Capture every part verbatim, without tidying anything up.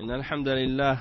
إن الحمد لله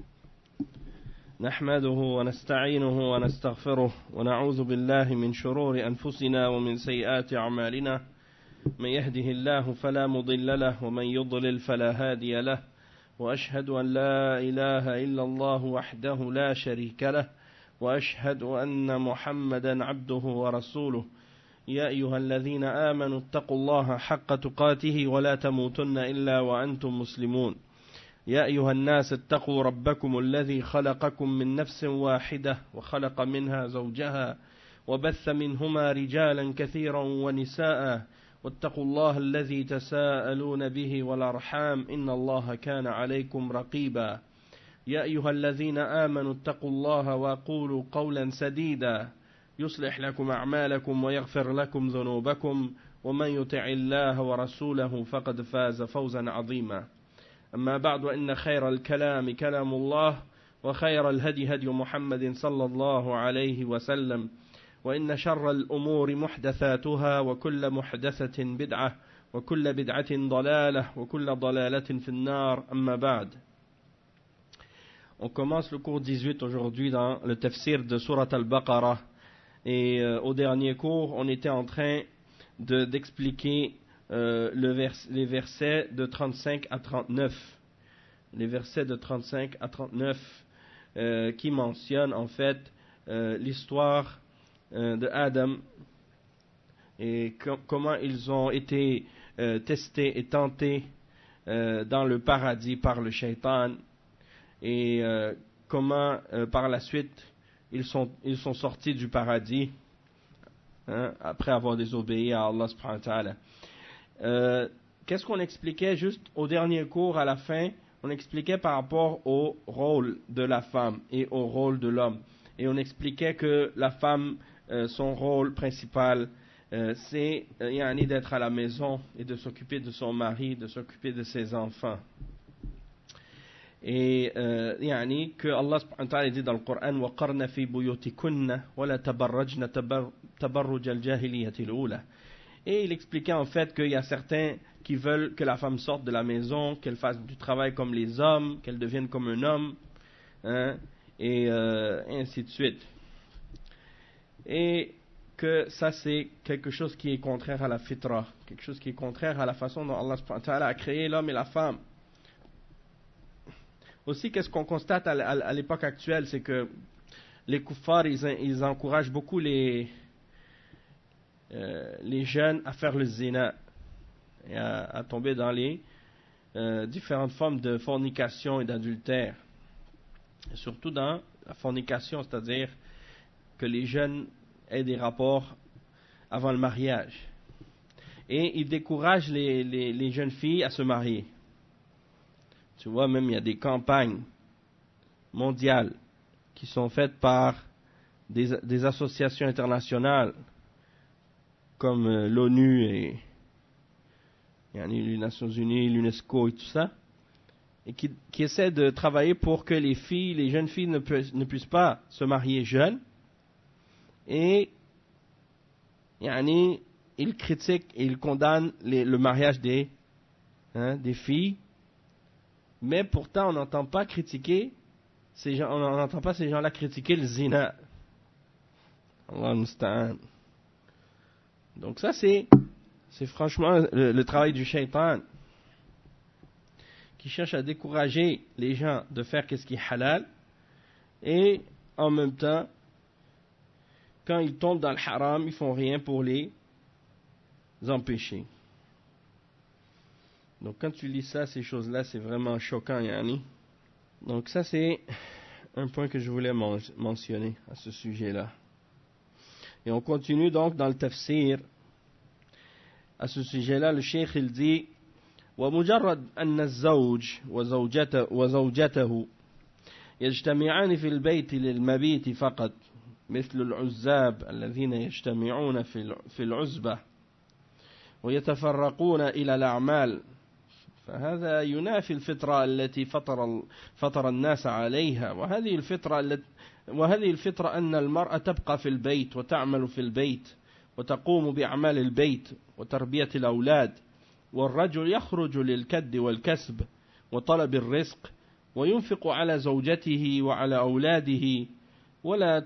نحمده ونستعينه ونستغفره ونعوذ بالله من شرور أنفسنا ومن سيئات أعمالنا من يهده الله فلا مضل له ومن يضلل فلا هادي له وأشهد أن لا إله إلا الله وحده لا شريك له وأشهد أن محمدا عبده ورسوله يا أيها الذين آمنوا اتقوا الله حق تقاته ولا تموتن إلا وأنتم مسلمون يا أيها الناس اتقوا ربكم الذي خلقكم من نفس واحدة وخلق منها زوجها وبث منهما رجالا كثيرا ونساء واتقوا الله الذي تساءلون به والأرحام إن الله كان عليكم رقيبا يا أيها الذين آمنوا اتقوا الله وقولوا قولا سديدا يصلح لكم أعمالكم ويغفر لكم ذنوبكم ومن يطع الله ورسوله فقد فاز فوزا عظيما أما بعد وإن خير الكلام كلام الله وخير الهدي هدي محمد صلى الله عليه وسلم وإن شر الأمور محدثاتها وكل محدثة بدعة وكل بدعة ضلالة وكل ضلالة في النار أما بعد. On commence le cours dix-huit aujourd'hui dans le tafsir de Surat al-Baqarah. Et euh, au dernier cours, on était en train de, d'expliquer euh, le vers, les versets de trente-cinq à trente-neuf. Les versets de trente-cinq à trente-neuf euh, qui mentionnent en fait euh, l'histoire euh, de Adam et com- comment ils ont été euh, testés et tentés euh, dans le paradis par le shaitan. Et euh, comment euh, par la suite ils sont, ils sont sortis du paradis hein, après avoir désobéi à Allah subhanahu wa ta'ala. Euh, qu'est-ce qu'on expliquait juste au dernier cours à la fin? On expliquait par rapport au rôle de la femme et au rôle de l'homme. Et on expliquait que la femme, euh, son rôle principal, euh, c'est euh, yani, d'être à la maison et de s'occuper de son mari, de s'occuper de ses enfants. Et euh, يعني que Allah subhanahu wa ta'ala dit dans le Coran وَقَرْنَ فِي بُيُوتِكُنَّ وَلَا تَبَرَّجْنَ تَبَرُّجَ الْجَاهِلِيَّةِ الْأُولَى. Et il expliquait en fait qu'il y a certains qui veulent que la femme sorte de la maison, qu'elle fasse du travail comme les hommes, qu'elle devienne comme un homme, hein, et, euh, et ainsi de suite. Et que ça c'est quelque chose qui est contraire à la fitra, quelque chose qui est contraire à la façon dont Allah subhanahu wa ta'ala a créé l'homme et la femme. Aussi, qu'est-ce qu'on constate à, à, à l'époque actuelle, c'est que les kuffars, ils, ils encouragent beaucoup les, euh, les jeunes à faire le zina et à, à tomber dans les euh, différentes formes de fornication et d'adultère. Surtout dans la fornication, c'est-à-dire que les jeunes aient des rapports avant le mariage. Et ils découragent les, les, les jeunes filles à se marier. Tu vois, même il y a des campagnes mondiales qui sont faites par des, des associations internationales comme euh, l'ONU et les Nations Unies, l'UNESCO et tout ça, et qui, qui essaient de travailler pour que les filles, les jeunes filles ne, pu, ne puissent pas se marier jeunes. Et yani, ils critiquent et ils condamnent les, le mariage des, hein, des filles. Mais pourtant, on n'entend pas critiquer ces gens, on n'entend pas ces gens-là critiquer le zina. Allah musta'an. Donc ça, c'est, c'est franchement le, le travail du shaitan qui cherche à décourager les gens de faire ce qui est halal et en même temps, quand ils tombent dans le haram, ils font rien pour les empêcher. Donc quand tu lis ça, ces choses-là, c'est vraiment choquant, yani. Donc ça, c'est un point que je voulais men- mentionner à ce sujet-là. Et on continue donc dans le tafsir. À ce sujet-là, le cheikh, il dit وَمُجَرَّدْ أَنَّ الزَّوْجِ وَزَوْجَتَهُ, وزوجته يجتمعان في البيت للمبيت فقط مثل العزاب الذين يجتمعون في العزبة ويتفرقون إلى الأعمال فهذا ينافي الفطرة التي فطر فطر الناس عليها وهذه الفطرة التي وهذه الفطرة أن المرأة تبقى في البيت وتعمل في البيت وتقوم بأعمال البيت وتربية الأولاد والرجل يخرج للكد والكسب وطلب الرزق وينفق على زوجته وعلى أولاده ولا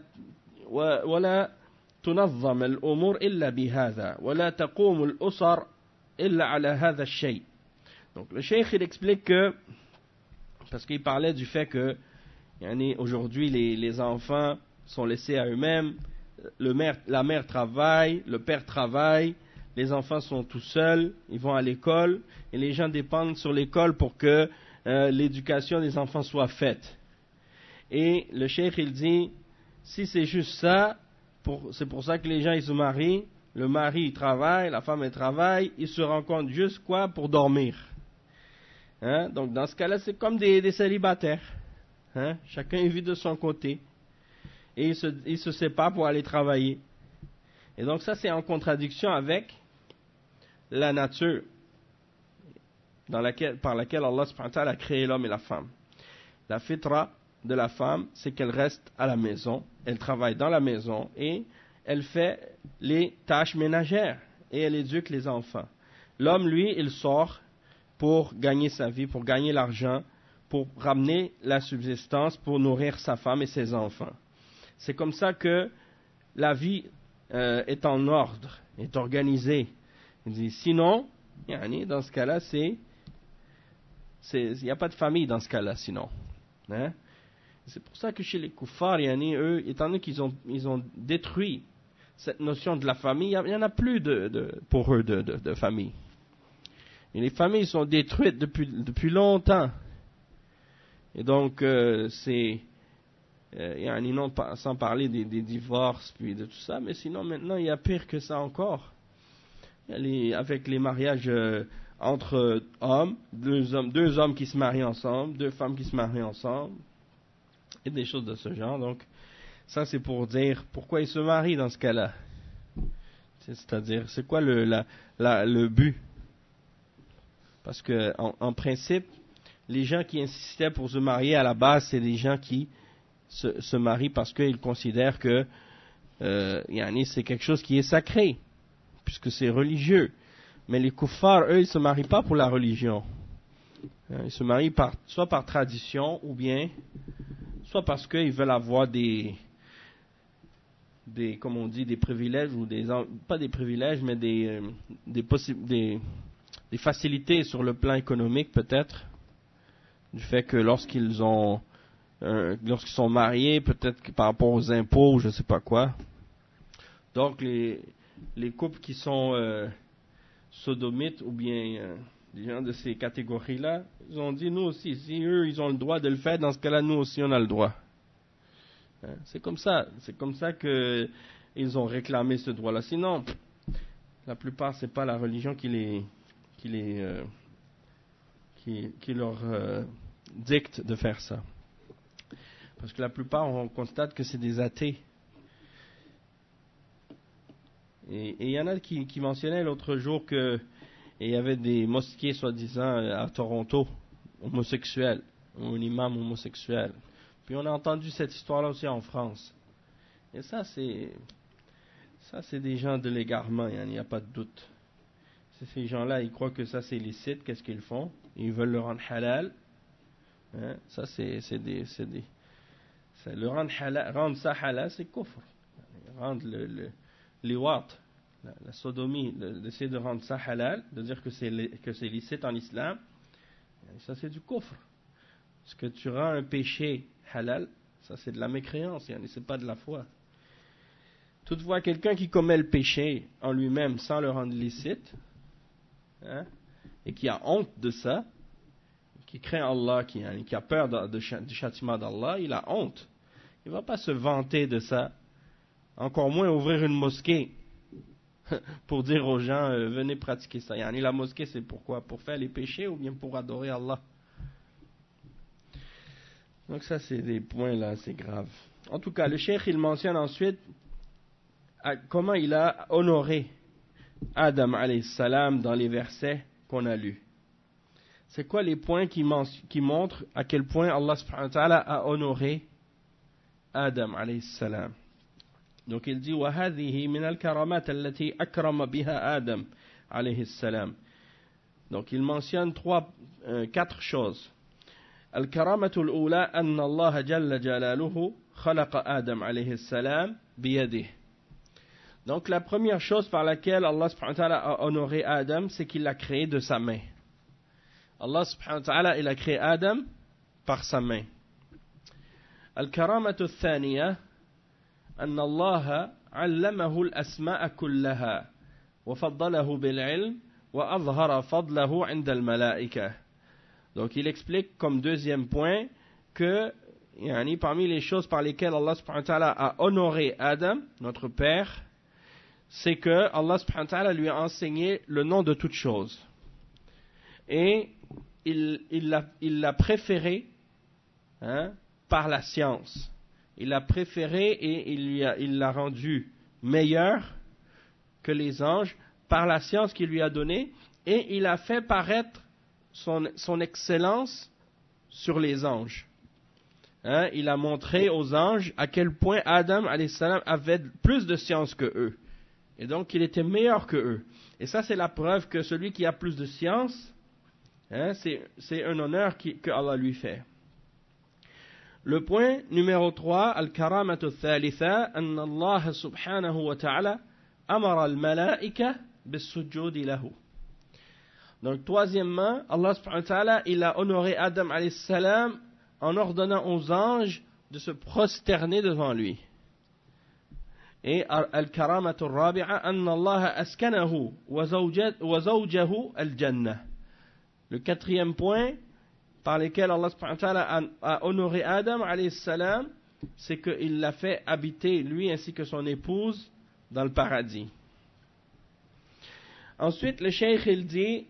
ولا تنظم الأمور إلا بهذا ولا تقوم الأسر إلا على هذا الشيء. Donc le cheikh il explique que, parce qu'il parlait du fait que yani, aujourd'hui les, les enfants sont laissés à eux-mêmes, le mère, la mère travaille, le père travaille, les enfants sont tout seuls, ils vont à l'école et les gens dépendent sur l'école pour que euh, l'éducation des enfants soit faite. Et le cheikh il dit, si c'est juste ça, pour, c'est pour ça que les gens ils se marient, le mari il travaille, la femme elle travaille, ils se rencontrent juste quoi pour dormir. Hein? Donc dans ce cas-là c'est comme des, des célibataires. Hein? Chacun vit de son côté et ils se, ils se séparent pour aller travailler. Et donc ça c'est en contradiction avec la nature dans laquelle, par laquelle Allah subhanahu wa ta'ala a créé l'homme et la femme. La fitra de la femme, c'est qu'elle reste à la maison, elle travaille dans la maison et elle fait les tâches ménagères et elle éduque les enfants. L'homme, lui, il sort pour gagner sa vie, pour gagner l'argent, pour ramener la subsistance, pour nourrir sa femme et ses enfants. C'est comme ça que la vie euh, est en ordre, est organisée. Il dit, sinon, dans ce cas-là, c'est, il n'y a pas de famille dans ce cas-là, sinon. Hein? C'est pour ça que chez les kuffars, eux, étant donné qu'ils ont, ils ont détruit cette notion de la famille, il n'y en a plus de, de, pour eux de, de, de famille. Et les familles sont détruites depuis, depuis longtemps. Et donc, euh, c'est, euh, non, sans parler des, des divorces, puis de tout ça, mais sinon maintenant, il y a pire que ça encore. Les, avec les mariages euh, entre hommes, deux hommes, deux hommes qui se marient ensemble, deux femmes qui se marient ensemble, et des choses de ce genre. Donc, ça c'est pour dire pourquoi ils se marient dans ce cas-là. C'est-à-dire, c'est quoi le, la, la, le but? Parce que en, en principe, les gens qui insistaient pour se marier à la base, c'est des gens qui se, se marient parce qu'ils considèrent que euh, yani, c'est quelque chose qui est sacré, puisque c'est religieux. Mais les kuffars, eux, ils ne se marient pas pour la religion. Ils se marient par, soit par tradition, ou bien, soit parce qu'ils veulent avoir des, des, comme on dit, des privilèges, ou des, pas des privilèges, mais des, des, possi- des, des facilités sur le plan économique, peut-être, du fait que lorsqu'ils ont, euh, lorsqu'ils sont mariés, peut-être que par rapport aux impôts, je ne sais pas quoi. Donc, les, les couples qui sont euh, sodomites ou bien euh, des gens de ces catégories-là, ils ont dit, nous aussi, si eux, ils ont le droit de le faire, dans ce cas-là, nous aussi, on a le droit. Hein? C'est comme ça. C'est comme ça qu'ils ont réclamé ce droit-là. Sinon, la plupart, c'est pas la religion qui les, qui les, euh, qui, qui leur euh, dicte de faire ça. Parce que la plupart, on constate que c'est des athées. Et il y en a qui, qui mentionnaient l'autre jour qu'il y avait des mosquées, soi-disant, à Toronto, homosexuels, ou un imam homosexuel. Puis on a entendu cette histoire-là aussi en France. Et ça, c'est ça c'est des gens de l'égarement, il n'y a pas de doute. C'est ces gens-là, ils croient que ça c'est licite, qu'est-ce qu'ils font? Ils veulent le rendre halal. Hein? Ça, c'est, c'est des... C'est des c'est le rendre, halal, rendre ça halal, c'est kufr. Rendre le... le Liwat, la, la sodomie, le, d'essayer de rendre ça halal, de dire que c'est, que c'est licite en islam, ça c'est du kufr. Parce que tu rends un péché halal, ça c'est de la mécréance, c'est pas de la foi. Toutefois, quelqu'un qui commet le péché en lui-même sans le rendre licite, hein, et qui a honte de ça, qui craint Allah, qui, hein, qui a peur de, de, du châtiment d'Allah, il a honte. Il ne va pas se vanter de ça. Encore moins ouvrir une mosquée pour dire aux gens, euh, venez pratiquer ça. Yani, la mosquée, c'est pourquoi? Pour faire les péchés ou bien pour adorer Allah? Donc ça, c'est des points là, c'est grave. En tout cas, le cheikh, il mentionne ensuite à, comment il a honoré Adam alayhi salam dans les versets qu'on a lus. C'est quoi les points qui, men- qui montrent à quel point Allah subhanahu wa ta'ala a honoré Adam alayhi salam? Donc il dit وَهَذِهِ مِنَ الْكَرَامَاتِ الَّتِي أَكْرَمَ بِهَا آدَمَ عليه السلام. Donc il mentionne trois, euh, quatre choses الكرامة الأولى أن الله جل جلاله خلق آدم عليه السلام بيده. Donc la première chose par laquelle Allah subhanahu wa ta'ala a honoré Adam, c'est qu'il l'a créé de sa main. Allah subhanahu wa ta'ala, il a créé Adam par sa main. الكرامة الثانية أن الله علمه الأسماء كلها وفضله بالعلم وأظهر فضله عند الملائكة. Donc il explique comme deuxième point que yani, parmi les choses par lesquelles Allah subhanahu wa ta'ala a honoré Adam, notre père, c'est que Allah subhanahu wa ta'ala lui a enseigné le nom de toutes choses. Et il, il, l'a, il l'a préféré hein, par la science. Il l'a préféré et il, lui a, il l'a rendu meilleur que les anges par la science qu'il lui a donnée, et il a fait paraître son, son excellence sur les anges. Hein, il a montré aux anges à quel point Adam alayhi salam avait plus de science que eux. Et donc il était meilleur que eux. Et ça c'est la preuve que celui qui a plus de science, hein, c'est, c'est un honneur qui, que Allah lui fait. Le point numéro trois, al-karamatu al-thalitha, anna Allah subhanahu wa ta'ala amara al-malaika bis-sujudi lahu. Donc troisièmement, Allah subhanahu wa ta'ala, il a honoré Adam alayhi salam en ordonnant aux anges de se prosterner devant lui. Et al-karamatu al-rabi'a, anna Allah askanahu wa zawjahu al-jannah. Le quatrième point par lesquels Allah subhanahu wa ta'ala a, a honoré Adam alayhi salam, c'est qu'il l'a fait habiter, lui ainsi que son épouse, dans le paradis. Ensuite, le cheikh il dit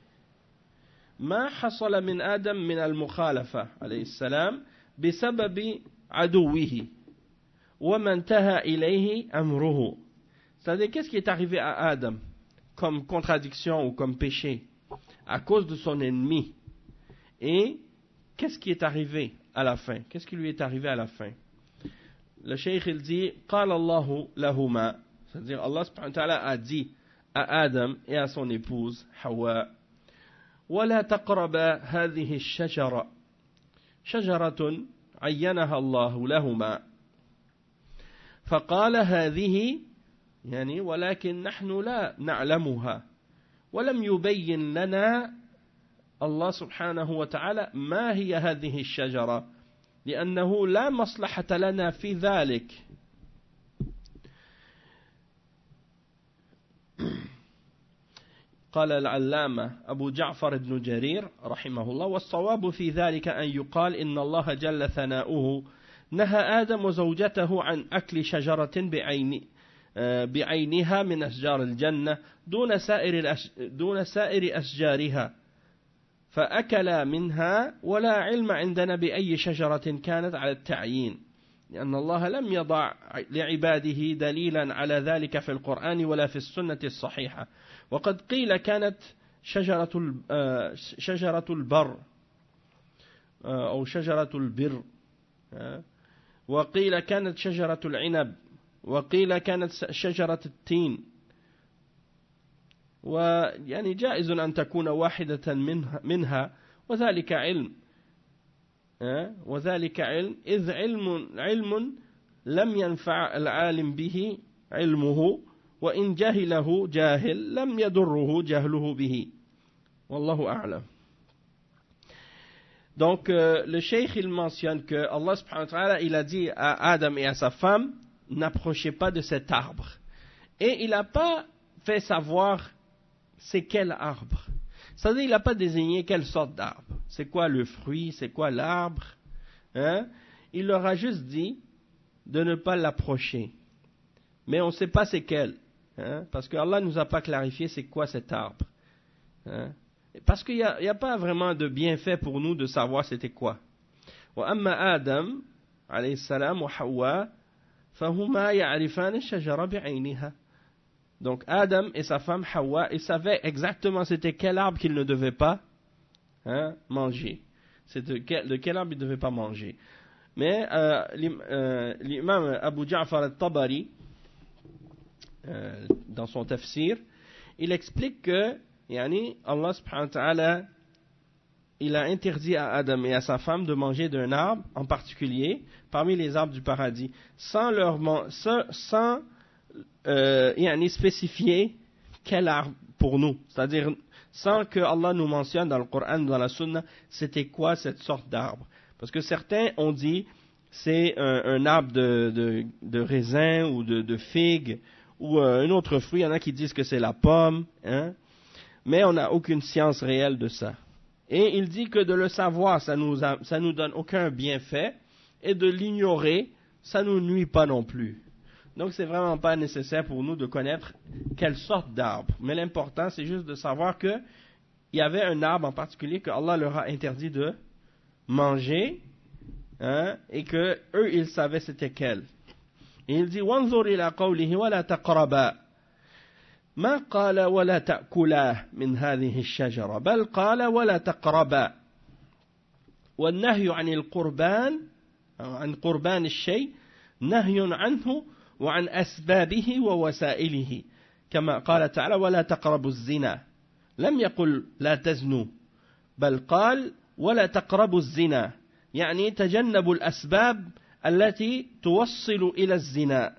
ما حصل من آدم من المخالفة عليه السلام بسبب عدوه وما انتهى إليه أمره. C'est-à-dire, qu'est-ce qui est arrivé à Adam comme contradiction ou comme péché à cause de son ennemi? Et qu'est-ce qui est arrivé à la fin? Qu'est-ce qui lui est arrivé à la fin? Le cheikh il dit قال الله لهما, c'est-à-dire Allah subhanahu wa ta'ala a dit à Adam et à son épouse Hawa, ولا تقربا هذه الشجرة شجرة عينها الله لهما فقال هذه يعني ولكن نحن لا نعلمها ولم يبين لنا الله سبحانه وتعالى ما هي هذه الشجرة لأنه لا مصلحة لنا في ذلك. قال العلامة أبو جعفر بن جرير رحمه الله والصواب في ذلك أن يقال إن الله جل ثناؤه نهى آدم وزوجته عن أكل شجرة بعين بعينها من أشجار الجنة دون سائر دون سائر أشجارها فأكلا منها ولا علم عندنا بأي شجرة كانت على التعيين لأن الله لم يضع لعباده دليلا على ذلك في القرآن ولا في السنة الصحيحة. وقد قيل كانت شجرة شجرة البر أو شجرة البر وقيل كانت شجرة العنب وقيل كانت شجرة التين ويعني جائز أن تكون واحدة منها, منها وذلك علم وذلك علم إذ علم علم لم ينفع العالم به علمه وإن جهله جاهل لم يضره جهله به والله أعلم. Donc euh, le cheikh il mentionne que Allah subhanahu wa ta'ala il a dit à Adam et à sa femme n'approchez pas de cet arbre et il n'a pas fait savoir c'est quel arbre. C'est-à-dire il n'a pas désigné quelle sorte d'arbre. C'est quoi le fruit, c'est quoi l'arbre, hein? Il leur a juste dit de ne pas l'approcher. Mais on ne sait pas c'est quel. Hein? Parce que Allah ne nous a pas clarifié c'est quoi cet arbre. Hein? Parce qu'il n'y a, a pas vraiment de bienfait pour nous de savoir c'était quoi. وأما آدم عليه السلام وحواء فهما يعرفان الشجرة بعينها. Donc Adam et sa femme Hawa, ils savaient exactement c'était quel arbre qu'ils ne devaient pas hein, manger. C'est de quel, de quel arbre ils ne devaient pas manger. Mais euh, euh, l'imam Abu Ja'far al-Tabari, euh, dans son tafsir, il explique que yani, Allah subhanahu wa ta'ala il a interdit à Adam et à sa femme de manger d'un arbre en particulier, parmi les arbres du paradis, sans leur sans, sans euh, yani spécifier quel arbre pour nous. C'est-à-dire, sans que Allah nous mentionne dans le Coran, dans la Sunna, c'était quoi cette sorte d'arbre. Parce que certains ont dit, c'est un, un arbre de, de, de raisin ou de, de figue, ou euh, un autre fruit. Il y en a qui disent que c'est la pomme, hein? Mais on n'a aucune science réelle de ça. Et il dit que de le savoir, ça nous a, ça nous donne aucun bienfait, et de l'ignorer, ça nous nuit pas non plus. Donc c'est vraiment pas nécessaire pour nous de connaître quelle sorte d'arbre. Mais l'important, c'est juste de savoir que il y avait un arbre en particulier que Allah leur a interdit de manger, hein, et que eux ils savaient c'était quel. Et il dit وانظر إلى قوله ولا تقربا ما قال ولا تأكلا من هذه الشجرة بل قال ولا تقربا والنهي عن القربان عن قربان الشيء نهي عنه وعن أسبابه ووسائله كما قال تعالى ولا تقربوا الزنا لم يقل لا تزنوا بل قال ولا تقربوا الزنا يعني تجنبوا الأسباب التي توصل إلى الزنا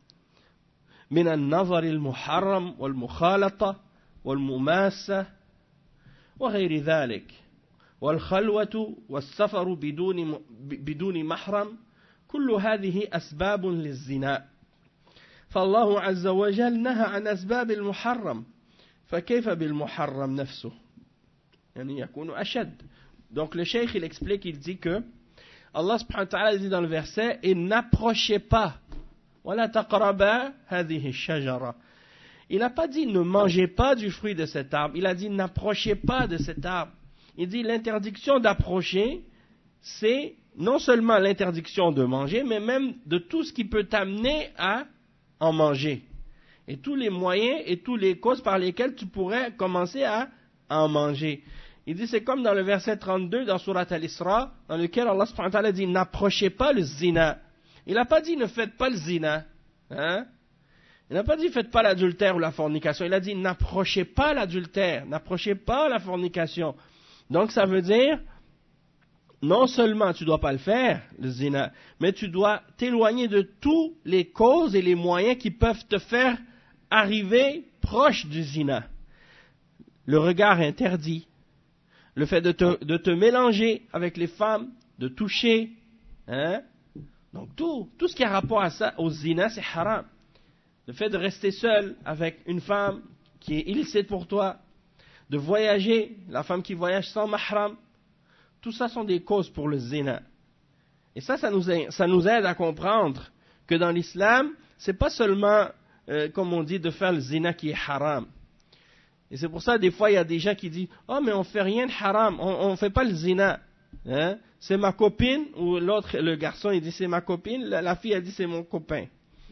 من النظر المحرم والمخالطة والمماسة وغير ذلك والخلوة والسفر بدون بدون محرم كل هذه أسباب للزنا فالله عز وجل نهى عن أسباب المحرم فكيف بالمحرم نفسه يعني يكون أشد. Donc le cheikh il explique, il dit que Allah subhanahu wa ta'ala dit dans le verset et n'approchez pas ولا تقربا هذه الشجرة. Il n'a pas dit ne mangez pas du fruit de cet arbre, il a dit n'approchez pas de cet arbre. Il dit l'interdiction d'approcher, c'est non seulement l'interdiction de manger, mais même de tout ce qui peut t'amener à en manger. Et tous les moyens et toutes les causes par lesquelles tu pourrais commencer à en manger. Il dit, c'est comme dans le verset trente-deux dans Surat Al-Isra, dans lequel Allah subhanahu wa ta'ala dit, n'approchez pas le zina. Il n'a pas dit, ne faites pas le zina. Hein? Il n'a pas dit, faites pas l'adultère ou la fornication. Il a dit, n'approchez pas l'adultère, n'approchez pas la fornication. Donc ça veut dire, non seulement tu ne dois pas le faire, le zina, mais tu dois t'éloigner de toutes les causes et les moyens qui peuvent te faire arriver proche du zina. Le regard interdit, le fait de te, de te mélanger avec les femmes, de toucher, hein? Donc tout, tout ce qui a rapport à ça, au zina, c'est haram. Le fait de rester seul avec une femme qui est illicite pour toi, de voyager, la femme qui voyage sans mahram, tout ça sont des causes pour le zina. Et ça, ça nous, ça nous aide à comprendre que dans l'islam, c'est pas seulement, euh, comme on dit, de faire le zina qui est haram. Et c'est pour ça, des fois, il y a des gens qui disent « Oh, mais on fait rien de haram, on ne fait pas le zina. Hein? C'est ma copine. » Ou l'autre, le garçon, il dit « C'est ma copine. » La, la fille, elle dit « C'est mon copain. »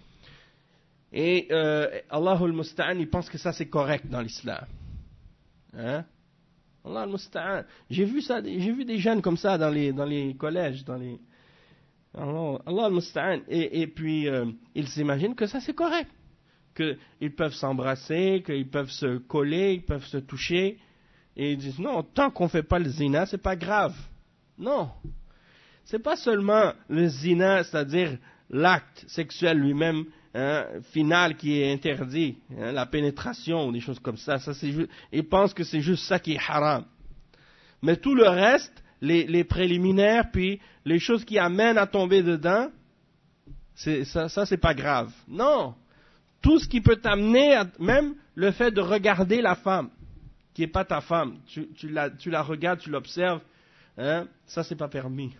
Et euh, Allahul Musta'an, il pense que ça, c'est correct dans l'islam. Hein? Allah al-Musta'an. J'ai vu ça, j'ai vu des jeunes comme ça dans les, dans les collèges, dans les... Allah, Allah al-Musta'an. Et, et puis, euh, ils s'imaginent que ça, c'est correct. Qu'ils peuvent s'embrasser, qu'ils peuvent se coller, ils peuvent se toucher. Et ils disent, non, tant qu'on ne fait pas le zina, c'est pas grave. Non. C'est pas seulement le zina, c'est-à-dire l'acte sexuel lui-même, hein, final qui est interdit, hein, la pénétration ou des choses comme ça. ça c'est juste, ils pensent que c'est juste ça qui est haram. Mais tout le reste, les, les préliminaires, puis les choses qui amènent à tomber dedans, c'est, ça, ça c'est pas grave. Non. Tout ce qui peut t'amener, à, même le fait de regarder la femme, qui n'est pas ta femme, tu, tu, la, tu la regardes, tu l'observes, hein, ça c'est pas permis.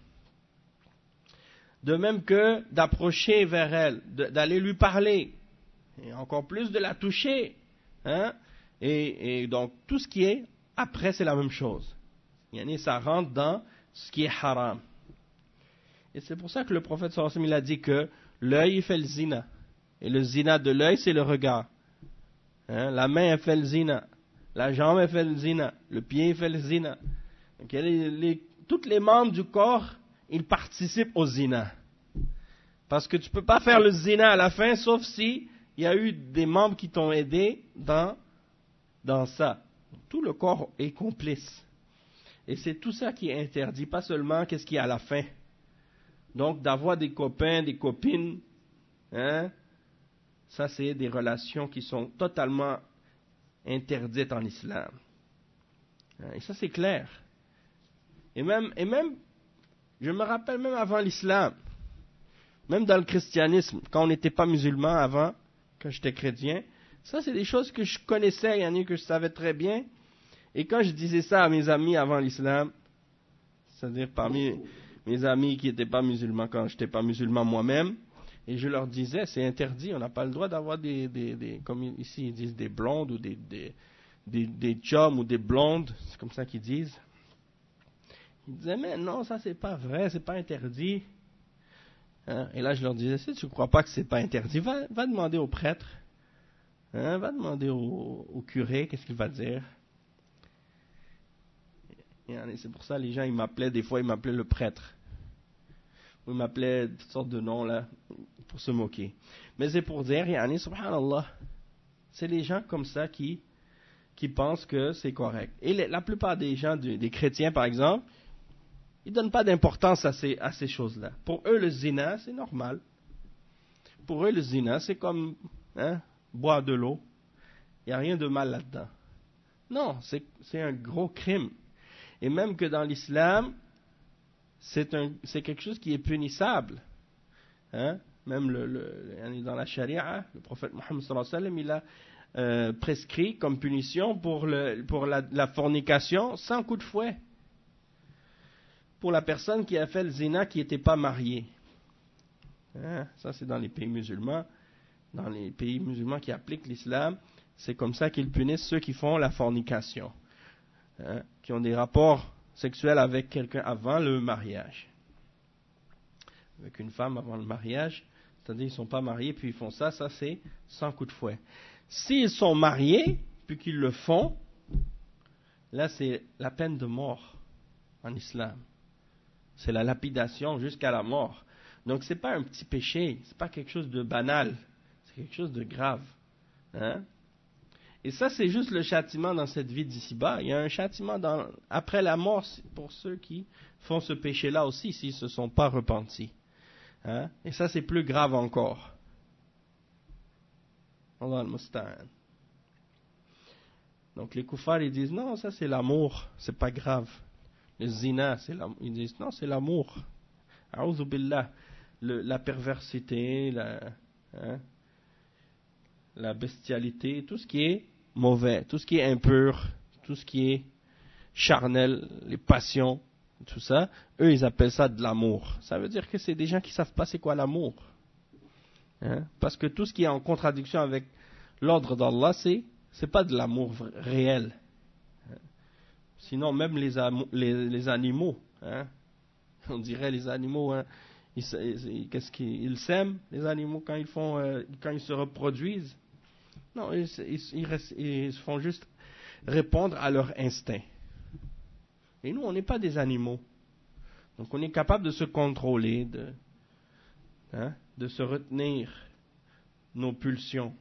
De même que d'approcher vers elle, de, d'aller lui parler, et encore plus de la toucher, hein, et, et donc tout ce qui est après c'est la même chose. Yani, ça rentre dans ce qui est haram. Et c'est pour ça que le prophète sallallahu alayhi wa sallam il a dit que l'œil il fait le zina. Et le zina de l'œil, c'est le regard. Hein? La main, elle fait le zina. La jambe, elle fait le zina. Le pied, il fait le zina. Donc, les, les, tous les membres du corps, ils participent au zina. Parce que tu ne peux pas faire le zina à la fin, sauf si il y a eu des membres qui t'ont aidé dans, dans ça. Tout le corps est complice. Et c'est tout ça qui est interdit, pas seulement qu'est-ce qu'il y a à la fin. Donc, d'avoir des copains, des copines, hein, ça c'est des relations qui sont totalement interdites en islam. Et ça c'est clair. Et même, et même, je me rappelle même avant l'islam, même dans le christianisme, quand on n'était pas musulman avant, quand j'étais chrétien, ça c'est des choses que je connaissais, il y en a que je savais très bien. Et quand je disais ça à mes amis avant l'islam, c'est-à-dire parmi mes amis qui n'étaient pas musulmans quand je n'étais pas musulman moi-même, et je leur disais, c'est interdit, on n'a pas le droit d'avoir des, des, des, comme ici ils disent, des blondes ou des, des, des, des chums ou des blondes, c'est comme ça qu'ils disent. Ils disaient, mais non, ça c'est pas vrai, c'est pas interdit. Hein? Et là je leur disais, si tu ne crois pas que c'est pas interdit, va, va demander au prêtre, hein? Va demander au, au curé, qu'est-ce qu'il va dire. Et c'est pour ça les gens ils m'appelaient, des fois ils m'appelaient le prêtre. Ou ils m'appelaient toutes sortes de noms là, pour se moquer. Mais c'est pour dire, yani, subhanallah, c'est les gens comme ça qui, qui pensent que c'est correct. Et les, la plupart des gens, du, des chrétiens par exemple, ils ne donnent pas d'importance à ces, à ces choses-là. Pour eux, le zina, c'est normal. Pour eux, le zina, c'est comme hein, boire de l'eau. Il n'y a rien de mal là-dedans. Non, c'est, c'est un gros crime. Et même que dans l'islam, c'est, un, c'est quelque chose qui est punissable. Hein? Même le, le, dans la charia, le prophète Mohammed sallallahu alayhi wa sallam, il a euh, prescrit comme punition pour, le, pour la, la fornication cent coups de fouet. Pour la personne qui a fait le zina qui n'était pas mariée. Hein? Ça, c'est dans les pays musulmans. Dans les pays musulmans qui appliquent l'islam, c'est comme ça qu'ils punissent ceux qui font la fornication. Hein? Qui ont des rapports sexuels avec quelqu'un avant le mariage. Avec une femme avant le mariage. C'est-à-dire qu'ils ne sont pas mariés puis ils font ça. Ça, c'est cent coups de fouet. S'ils sont mariés puis qu'ils le font, là, c'est la peine de mort en islam. C'est la lapidation jusqu'à la mort. Donc, ce n'est pas un petit péché. Ce n'est pas quelque chose de banal. C'est quelque chose de grave. Hein? Et ça, c'est juste le châtiment dans cette vie d'ici-bas. Il y a un châtiment dans, après la mort pour ceux qui font ce péché-là aussi, s'ils ne se sont pas repentis. Hein? Et ça, c'est plus grave encore. Allah al-Musta'an. Donc, les koufars, ils disent, non, ça, c'est l'amour. C'est pas grave. Le zina, c'est l'amour. Ils disent, non, c'est l'amour. A'udhu billah. Le, la perversité, la, hein, la bestialité, tout ce qui est mauvais, tout ce qui est impur, tout ce qui est charnel, les passions, tout ça, eux, ils appellent ça de l'amour. Ça veut dire que c'est des gens qui ne savent pas c'est quoi l'amour. Hein? Parce que tout ce qui est en contradiction avec l'ordre d'Allah, c'est, c'est pas de l'amour réel. Sinon, même les, les, les animaux, hein, on dirait les animaux, hein, ils, ils, qu'est-ce qu'ils ils s'aiment, les animaux, quand ils, font, euh, quand ils se reproduisent. Non, ils, ils, ils, restent, ils font juste répondre à leur instinct. Et nous, on n'est pas des animaux. Donc, on est capable de se contrôler, de, hein, de se retenir nos pulsions.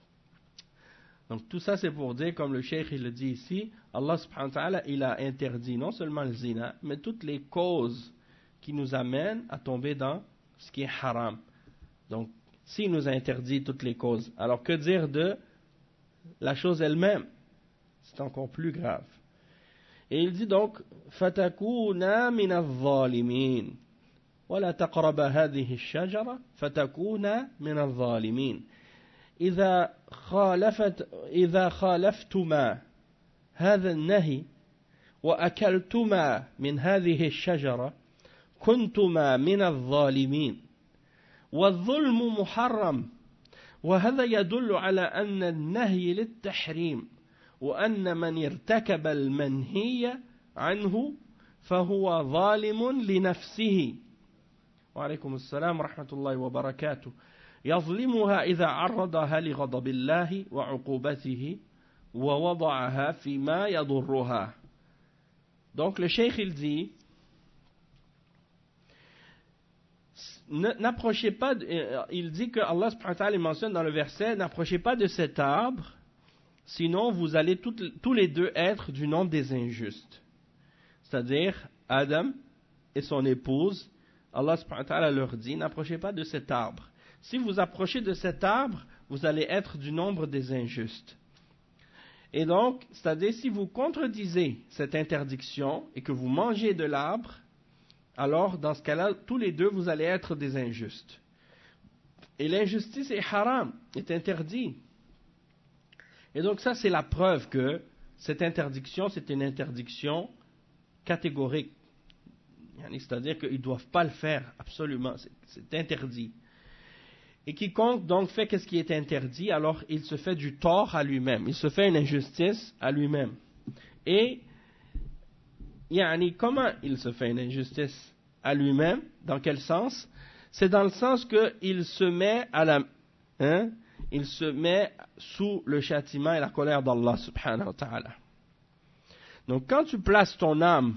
Donc tout ça c'est pour dire, comme le cheikh il le dit ici, Allah subhanahu wa ta'ala il a interdit non seulement le zina, mais toutes les causes qui nous amènent à tomber dans ce qui est haram. Donc s'il nous a interdit toutes les causes, alors que dire de la chose elle-même? C'est encore plus grave. Et il dit donc, fatakuna min al-zalimin. ولا تقرب هذه الشجرة فتكون من الظالمين. إذا خالفت إذا خالفتما هذا النهي وأكلتما من هذه الشجرة كنتما من الظالمين. والظلم محرم. وهذا يدل على أن النهي للتحريم وأن من ارتكب المنهي عنه فهو ظالم لنفسه. وعليكم السلام ورحمة الله وبركاته. يظلمها إذا عرضها لغضب الله وعقوبته ووضعها فيما يضرها. Donc le cheikh il dit, n'approchez pas, il dit que Allah subhanahu wa ta'ala mentionne dans le verset, n'approchez pas de cet arbre, sinon vous allez toutes, tous les deux être du nombre des injustes. c'est-à-dire Adam et son épouse, Allah subhanahu wa ta'ala leur dit, n'approchez pas de cet arbre. Si vous approchez de cet arbre, vous allez être du nombre des injustes. Et donc, c'est-à-dire si vous contredisez cette interdiction et que vous mangez de l'arbre, alors dans ce cas-là, tous les deux, vous allez être des injustes. Et l'injustice est haram, est interdit. Et donc ça, c'est la preuve que cette interdiction, c'est une interdiction catégorique. C'est-à-dire qu'ils ne doivent pas le faire, absolument, c'est, c'est interdit. Et quiconque donc fait ce qui est interdit, alors il se fait du tort à lui-même, il se fait une injustice à lui-même. Et yani, comment il se fait une injustice à lui-même? Dans quel sens? C'est dans le sens qu'il se met à la, hein, il se met sous le châtiment et la colère d'Allah subhanahu wa ta'ala. Donc quand tu places ton âme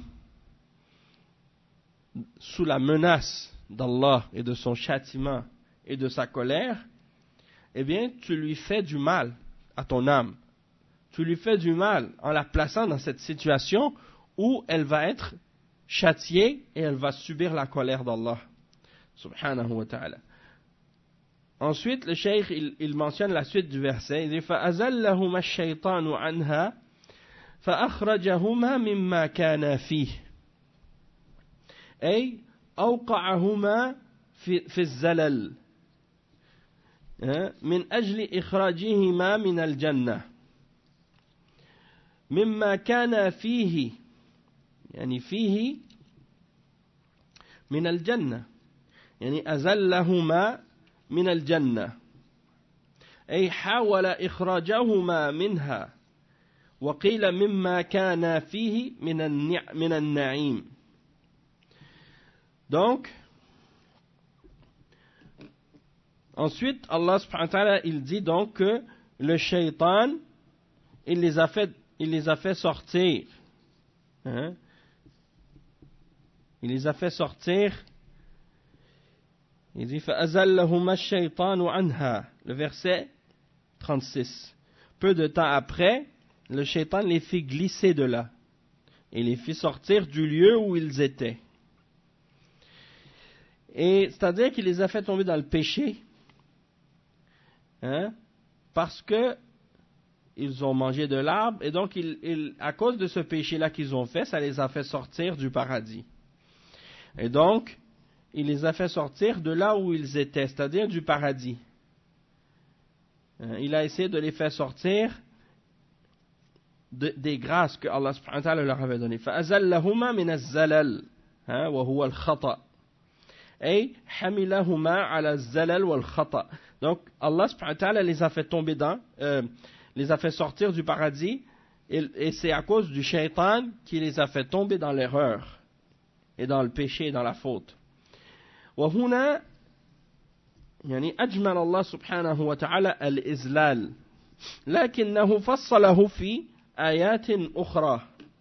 sous la menace d'Allah et de son châtiment et de sa colère, eh bien, tu lui fais du mal à ton âme. Tu lui fais du mal en la plaçant dans cette situation où elle va être châtiée et elle va subir la colère d'Allah, subhanahu wa ta'ala. Ensuite, le cheikh, il, il mentionne la suite du verset. Il dit, فَأَزَلَّهُمَا الشَّيْطَانُ عَنْهَا فَأَخْرَجَهُمَا مِمَّا كَانَا فِيهِ أي أوقعهما في, في الزلل من أجل إخراجهما من الجنة مما كان فيه يعني فيه من الجنة يعني أزلهما من الجنة أي حاول إخراجهما منها وقيل مما كان فيه من من النعيم. Donc, ensuite, Allah subhanahu wa ta'ala, il dit donc que le shaitan, il les a fait, il les a fait sortir. Hein? Il les a fait sortir. Il dit, فَأَزَلَّهُمَا الشَّيْطَانُ عَنْهَا. Le verset trente-six. Peu de temps après, le shaitan les fit glisser de là. Et les fit sortir du lieu où ils étaient. Et c'est-à-dire qu'il les a fait tomber dans le péché, hein, parce que ils ont mangé de l'arbre, et donc il, il, à cause de ce péché-là qu'ils ont fait, ça les a fait sortir du paradis. Et donc, il les a fait sortir de là où ils étaient, c'est-à-dire du paradis. Hein, il a essayé de les faire sortir de, des grâces que Allah subhanahu wa ta'ala leur avait données. فَأَزَلَّهُمَا مِنَ الزَّلَلِ وَهُوَ الْخَطَأ. Et hamilahuma ala zalal wal khata. Donc Allah subhanahu wa ta'ala les a fait tomber dans, euh, les a fait sortir du paradis, et, et c'est à cause du shaitan qui les a fait tomber dans l'erreur et dans le péché et dans la faute. Wa huna yani ajmal Allah subhanahu wa ta'ala al-izlal lakinnahu fassalahu fi ayatin ukhra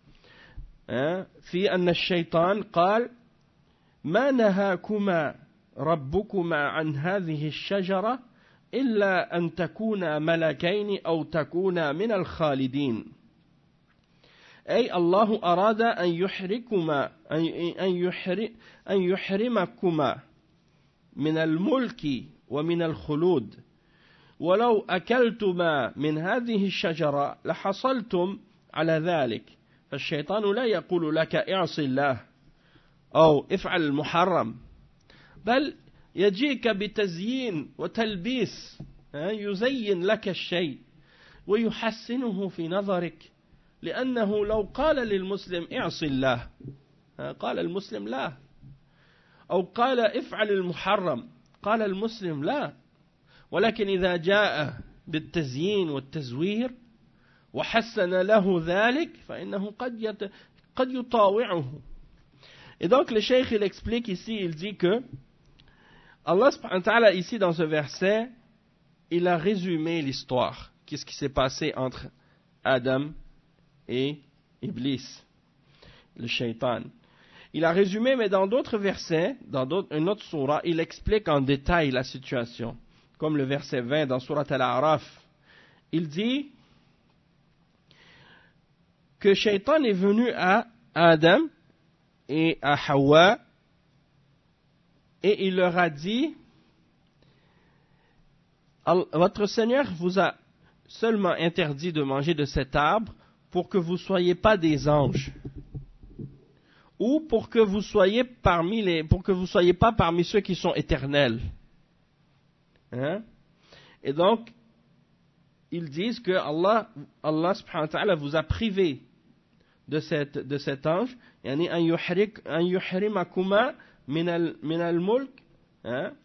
fi anna ash-shaytan qala ما نهاكما ربكما عن هذه الشجرة إلا أن تكونا ملكين أو تكونا من الخالدين. أي الله أراد أن يحركما أن يحرمكما من الملك ومن الخلود ولو أكلتما من هذه الشجرة لحصلتم على ذلك. فالشيطان لا يقول لك اعص الله أو افعل المحرم بل يجيك بتزيين وتلبيس يزين لك الشيء ويحسنه في نظرك لأنه لو قال للمسلم اعص الله قال المسلم لا أو قال افعل المحرم قال المسلم لا ولكن إذا جاء بالتزيين والتزوير وحسن له ذلك فإنه قد يت... قد يطاوعه. Et donc le cheikh il explique ici, il dit que Allah subhanahu wa ta'ala ici dans ce verset, il a résumé l'histoire, qu'est-ce qui s'est passé entre Adam et Iblis, le shaitan. Il a résumé, mais dans d'autres versets, dans d'autres, une autre sourate, il explique en détail la situation. Comme le verset vingt dans sourate Al-A'raf, il dit que shaitan est venu à Adam et à Hawa, et il leur a dit, votre Seigneur vous a seulement interdit de manger de cet arbre pour que vous ne soyez pas des anges, ou pour que vous soyez parmi les, pour que vous soyez pas parmi ceux qui sont éternels. Hein? Et donc, ils disent que Allah, Allah subhanahu wa ta'ala vous a privé de, cette, de cet ange, yani an yuhrimakuma min al-mulk, hein?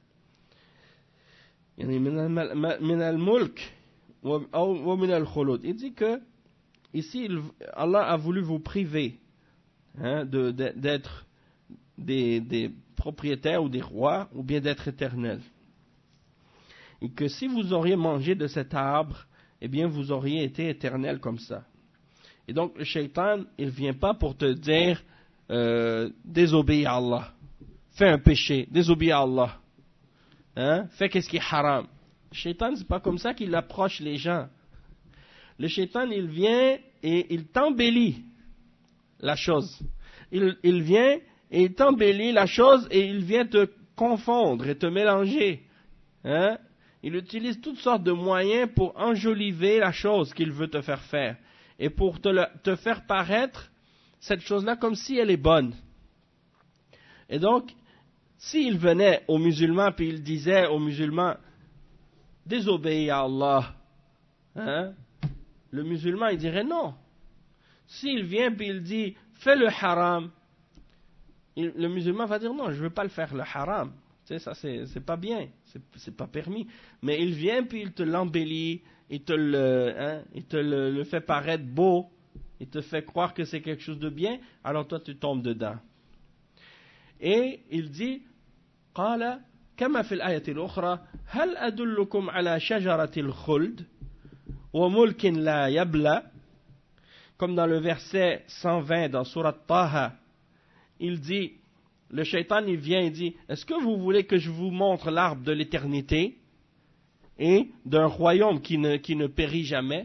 Yani min al-mulk wa min al-khulud. Il dit que ici, il, Allah a voulu vous priver, hein, de, de, d'être des, des propriétaires ou des rois, ou bien d'être éternels. Et que si vous auriez mangé de cet arbre, eh bien vous auriez été éternel comme ça. Et donc le shaitan, il ne vient pas pour te dire euh, désobéis à Allah, fais un péché, désobéis à Allah, hein? Fais qu'est-ce qui est haram. Le shaitan, c'est pas comme ça qu'il approche les gens. Le shaitan, il vient et il t'embellit la chose. Il, il vient et il t'embellit la chose et il vient te confondre et te mélanger, hein? Il utilise toutes sortes de moyens pour enjoliver la chose qu'il veut te faire faire et pour te, le, te faire paraître cette chose-là comme si elle est bonne. Et donc, s'il venait aux musulmans puis il disait aux musulmans désobéis à Allah, hein, le musulman il dirait non. S'il vient puis il dit fais le haram, il, le musulman va dire non, je ne veux pas le faire le haram. Tu sais, ça c'est, c'est pas bien, c'est, c'est pas permis. Mais il vient puis il te l'embellit, il te le, hein, il te le, le fait paraître beau, il te fait croire que c'est quelque chose de bien, alors toi tu tombes dedans. Et il dit, قال كما في الآية الأخرى هل أدلكم على شجرة الخلد وملك لا يبلى, comme dans le verset cent vingt dans Surat Taha, il dit, le shaitan il vient et dit, est-ce que vous voulez que je vous montre l'arbre de l'éternité et d'un royaume qui ne, qui ne périt jamais?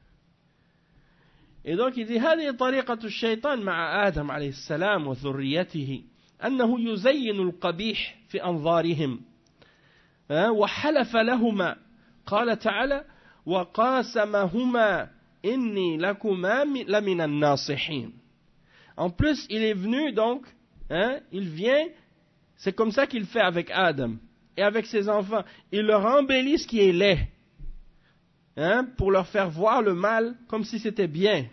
Et donc il dit, هذه طريقة الشيطان مع آدم عليه السلام وذريته أنه يزين القبيح في أنظارهم وحلف لهما قال تعالى وقاسمهما إني لكما لمن الناصحين. En plus il est venu donc, hein, il vient, c'est comme ça qu'il fait avec Adam et avec ses enfants, il leur embellit ce qui est laid, hein, pour leur faire voir le mal comme si c'était bien,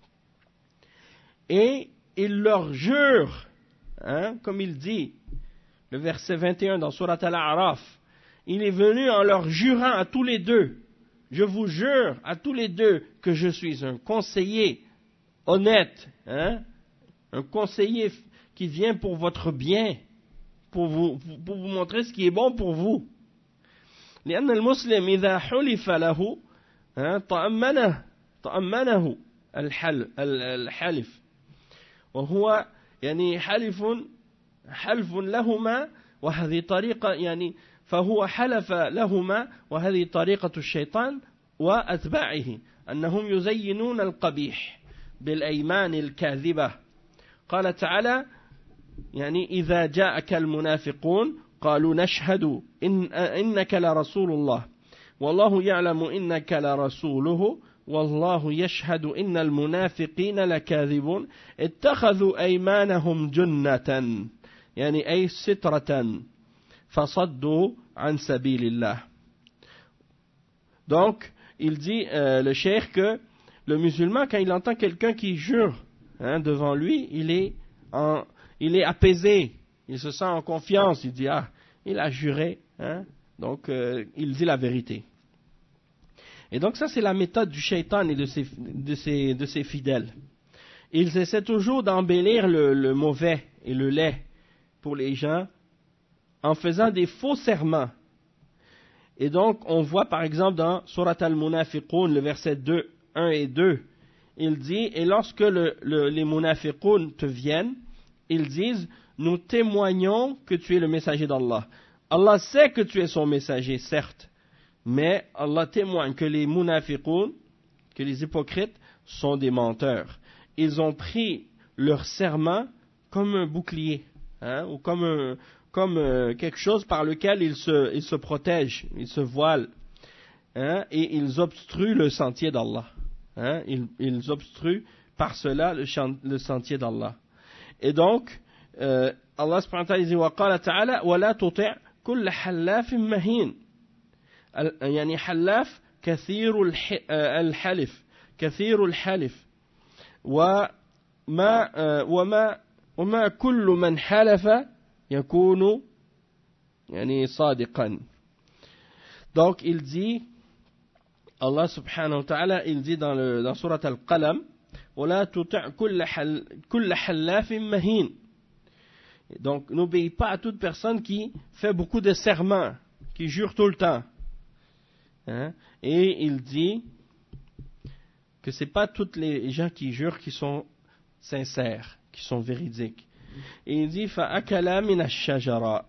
et il leur jure, hein, comme il dit, le verset vingt et un dans Surat Al-A'raf, il est venu en leur jurant à tous les deux, je vous jure à tous les deux que je suis un conseiller honnête, hein, un conseiller qui vient pour votre bien, pour vous, pour vous montrer ce qui est bon pour vous. لأن المسلم إذا حلف له تأمنه تأمنه الحلف وهو يعني حلف حلف لهما وهذه طريقة يعني فهو حلف لهما وهذه طريقة الشيطان وأتباعه أنهم يزينون القبيح بالأيمان الكاذبة. قال تعالى يعني إذا جاءك المنافقون قالوا نشهد إن إنك لرسول الله والله يعلم إنك لرسوله والله يشهد إن المنافقين لكاذبون اتخذوا أيمانهم جنة يعني أي سترة فصدوا عن سبيل الله. Donc il dit euh, le cheikh que le musulman quand il entend quelqu'un qui jure, hein, devant lui, il est en, il est apaisé, il se sent en confiance, il dit ah, il a juré, hein, donc euh, il dit la vérité. Et donc ça c'est la méthode du shaitan et de ses, de ses, de ses fidèles. Ils essaient toujours d'embellir le, le mauvais et le laid pour les gens en faisant des faux serments. Et donc on voit par exemple dans Surat Al-Munafiqun, le verset deux, un et deux, il dit, et lorsque le, le, les munafiqun te viennent, ils disent, nous témoignons que tu es le messager d'Allah. Allah sait que tu es son messager, certes, mais Allah témoigne que les munafiqun, que les hypocrites, sont des menteurs. Ils ont pris leur serment comme un bouclier, hein, ou comme, un, comme euh, quelque chose par lequel ils se, ils se protègent, ils se voilent, hein, et ils obstruent le sentier d'Allah. Hein, ils, ils obstruent par cela le, le sentier d'Allah. Et donc, euh, Allah subhanahu wa ta'ala dit وَقَالَ تَعَالَى وَلَا تُطِعْ كُلَّ حَلَّافٍ مَهِينٍ يعني حلاف كثير الحلف كثير الحلف وما وما وما كل من حلف يكون يعني صادقا. Donc il dit, Allah subhanahu wa ta'ala, il dit dans le dans sourate Al-Qalam, ولا تطع كل حل كل حلاف مهين. Donc n'obéis pas à toute personne qui fait beaucoup de serments, qui jure tout le temps. Hein? Et il dit que ce n'est pas tous les gens qui jurent qui sont sincères, qui sont véridiques. Et il dit فَأَكَلَا مِنَ الشَّجَرَةِ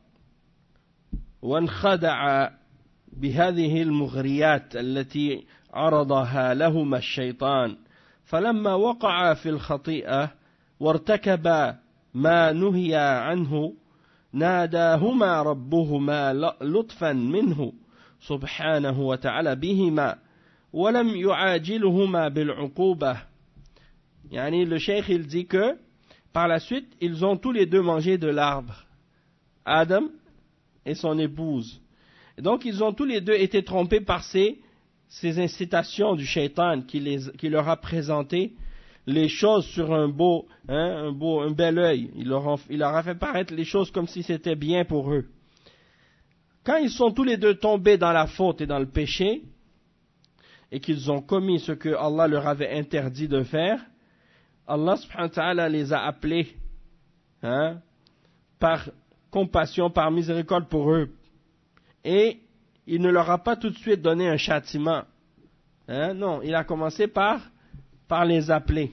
وَانْخَدَعَ بِهَذِهِ الْمُغْرِيَاتِ التي عرضها لهما الشيطان فلما وقع في الخطيئة وارتكب ما نهي عنه ناداهما ربهما لطفا منه سبحانه وتعالى بهما ولم يعاجلهما بالعقوبة. يعني le cheikh il dit que par la suite ils ont tous les deux mangé de l'arbre, Adam et son épouse. Et donc ils ont tous les deux été trompés par ces, ces incitations du shaitan qui, les, qui leur a présenté les choses sur un beau, hein, un beau, un bel œil. Il leur, a, il leur a fait paraître les choses comme si c'était bien pour eux. Quand ils sont tous les deux tombés dans la faute et dans le péché, et qu'ils ont commis ce que Allah leur avait interdit de faire, Allah subhanahu wa ta'ala les a appelés, hein, par compassion, par miséricorde pour eux. Et il ne leur a pas tout de suite donné un châtiment. Hein, non, il a commencé par, par les appeler.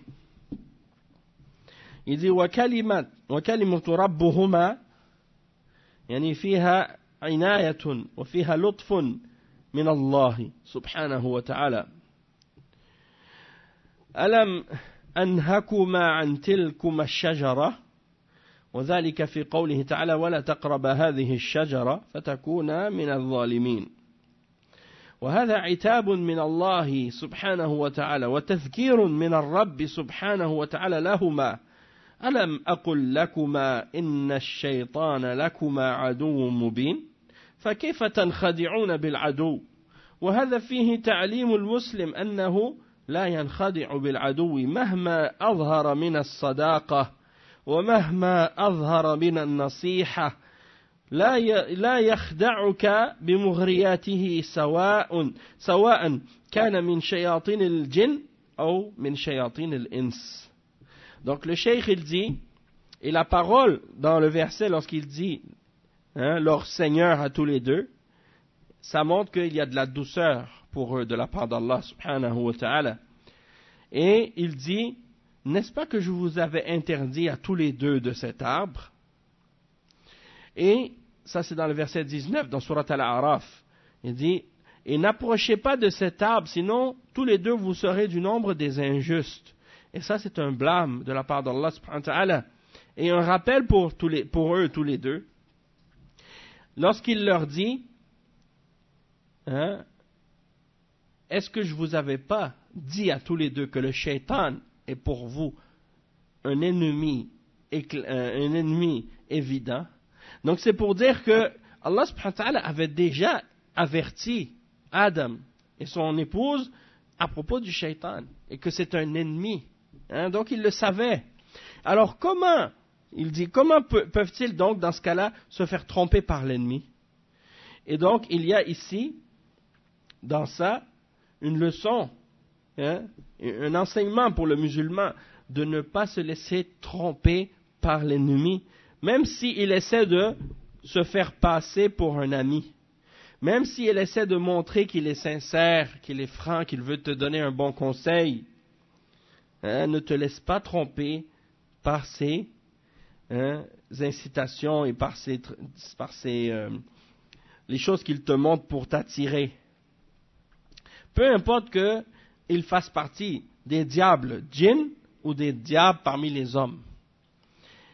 Il dit وَكَلِمَةُ وَكَلِمَةُ رَبُّهُمَا يعني فيها عناية وفيها لطف من الله سبحانه وتعالى ألم أنهكما عن تلكما الشجرة وذلك في قوله تعالى ولا تقرب هذه الشجرة فتكونا من الظالمين. وهذا عتاب من الله سبحانه وتعالى وتذكير من الرب سبحانه وتعالى لهما ألم أقل لكما إن الشيطان لكما عدو مبين فكيف تنخدعون بالعدو. وهذا فيه تعليم المسلم أنه لا ينخدع بالعدو مهما أظهر من الصداقة ومهما أظهر من النصيحة لا لا يخدعك بمغرياته سواء سواء كان من شياطين الجن أو من شياطين الإنس. Donc le cheikh il dit, et la parole dans le verset lorsqu'il dit hein, leur Seigneur à tous les deux, ça montre qu'il y a de la douceur pour eux de la part d'Allah subhanahu wa ta'ala. Et il dit, n'est-ce pas que je vous avais interdit à tous les deux de cet arbre? Et ça c'est dans le verset dix-neuf dans Surat Al-A'raf. Il dit, et n'approchez pas de cet arbre, sinon tous les deux vous serez du nombre des injustes. Et ça c'est un blâme de la part d'Allah subhanahu wa ta'ala. Et un rappel pour, tous les, pour eux tous les deux. Lorsqu'il leur dit, hein, est-ce que je vous avais pas dit à tous les deux que le shaitan est pour vous un ennemi, un ennemi évident? Donc c'est pour dire que Allah subhanahu wa ta'ala avait déjà averti Adam et son épouse à propos du shaitan et que c'est un ennemi. Hein, donc ils le savaient. Alors comment, il dit, comment peuvent-ils donc dans ce cas-là se faire tromper par l'ennemi? Et donc il y a ici, dans ça, une leçon, hein, un enseignement pour le musulman de ne pas se laisser tromper par l'ennemi, même s'il essaie de se faire passer pour un ami, même s'il essaie de montrer qu'il est sincère, qu'il est franc, qu'il veut te donner un bon conseil. Hein, ne te laisse pas tromper par ces hein, incitations et par ces, par ces euh, les choses qu'il te montre pour t'attirer. Peu importe qu'il fasse partie des diables djinns ou des diables parmi les hommes.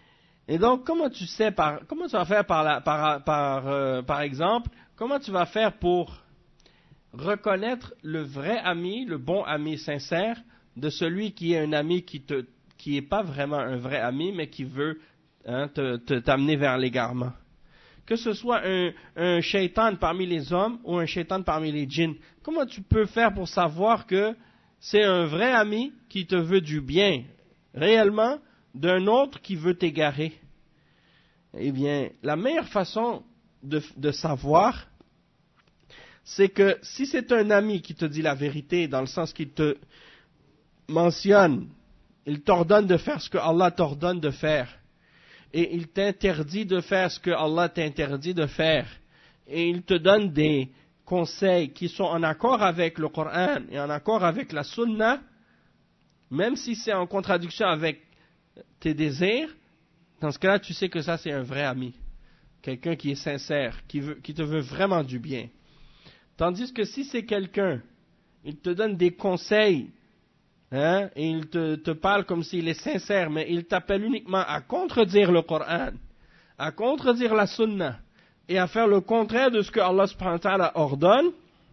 Et donc, comment tu sais, par, comment tu vas faire par, la, par, par, euh, par exemple, comment tu vas faire pour reconnaître le vrai ami, le bon ami sincère, de celui qui est un ami qui te, qui est pas vraiment un vrai ami, mais qui veut hein, te, te, t'amener vers l'égarement. Que ce soit un, un shaitan parmi les hommes ou un shaitan parmi les djinns, comment tu peux faire pour savoir que c'est un vrai ami qui te veut du bien, réellement, d'un autre qui veut t'égarer? Eh bien, la meilleure façon de, de savoir, c'est que si c'est un ami qui te dit la vérité, dans le sens qu'il te mentionne, il t'ordonne de faire ce que Allah t'ordonne de faire, et il t'interdit de faire ce que Allah t'interdit de faire, et il te donne des conseils qui sont en accord avec le Coran et en accord avec la Sunna, même si c'est en contradiction avec tes désirs, dans ce cas-là, tu sais que ça c'est un vrai ami, quelqu'un qui est sincère, qui, veut, qui te veut vraiment du bien. Tandis que si c'est quelqu'un, il te donne des conseils, hein, et il te, te parle comme s'il est sincère, mais il t'appelle uniquement à contredire le Coran, à contredire la Sunna, et à faire le contraire de ce que Allah subhanahu wa ta'ala ordonne,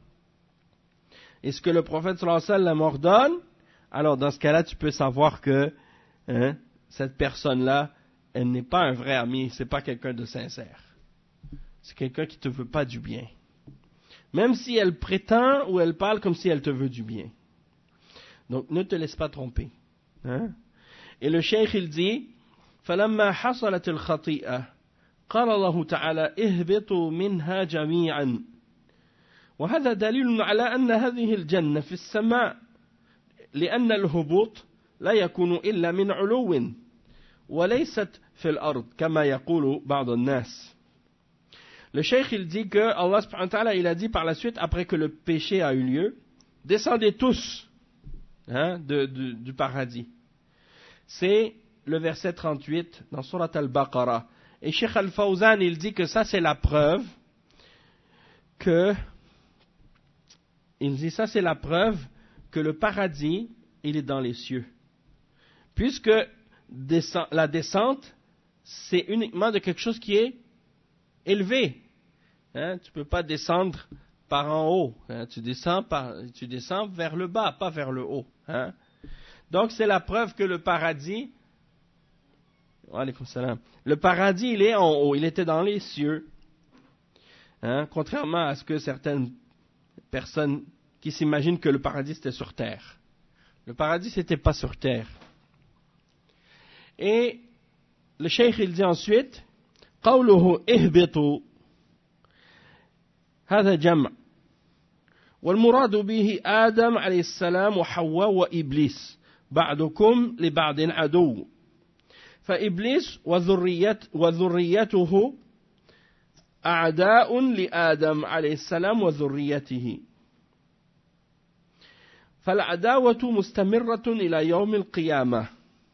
et ce que le prophète sallallahu alayhi wa sallam ordonne, alors dans ce cas-là, tu peux savoir que hein, cette personne-là, elle n'est pas un vrai ami, c'est pas quelqu'un de sincère. C'est quelqu'un qui te veut pas du bien. Même si elle prétend ou elle parle comme si elle te veut du bien. Donc ne te laisse pas tromper. Hein? Et le cheikh il dit, فَلَمَّا حَصَلَتِ الْخَطِيئَةِ قال الله تعالى اهبطوا منها جميعا وهذا دليل على أن هذه الجنة في السماء لأن الهبوط لا يكون إلا من علو وليست في الأرض كما يقول بعض الناس. Le cheikh il dit que Allah subhanahu wa ta'ala il a dit par la suite après que le péché a eu lieu, descendez tous hein, de, de, du paradis. C'est le verset trente-huit dans Surat Al-Baqarah. Et Cheikh Al-Fawzan il dit que ça c'est la preuve que il dit ça c'est la preuve que le paradis il est dans les cieux. Puisque descend, la descente c'est uniquement de quelque chose qui est élevé. Hein, tu ne peux pas descendre par en haut. Hein, tu, descends par, tu descends vers le bas, pas vers le haut. Hein. Donc c'est la preuve que le paradis, le paradis il est en haut, il était dans les cieux. Hein, contrairement à ce que certaines personnes qui s'imaginent que le paradis c'était sur terre. Le paradis c'était pas sur terre. Et le cheikh il dit ensuite, قوله اهبطوا هذا جمع والمراد به آدم عليه السلام وحواء وإبليس بعضكم لبعض عدو فإبليس وذريت وذريته أعداء لآدم عليه السلام وذريته فالعداوة مستمرة إلى يوم القيامة.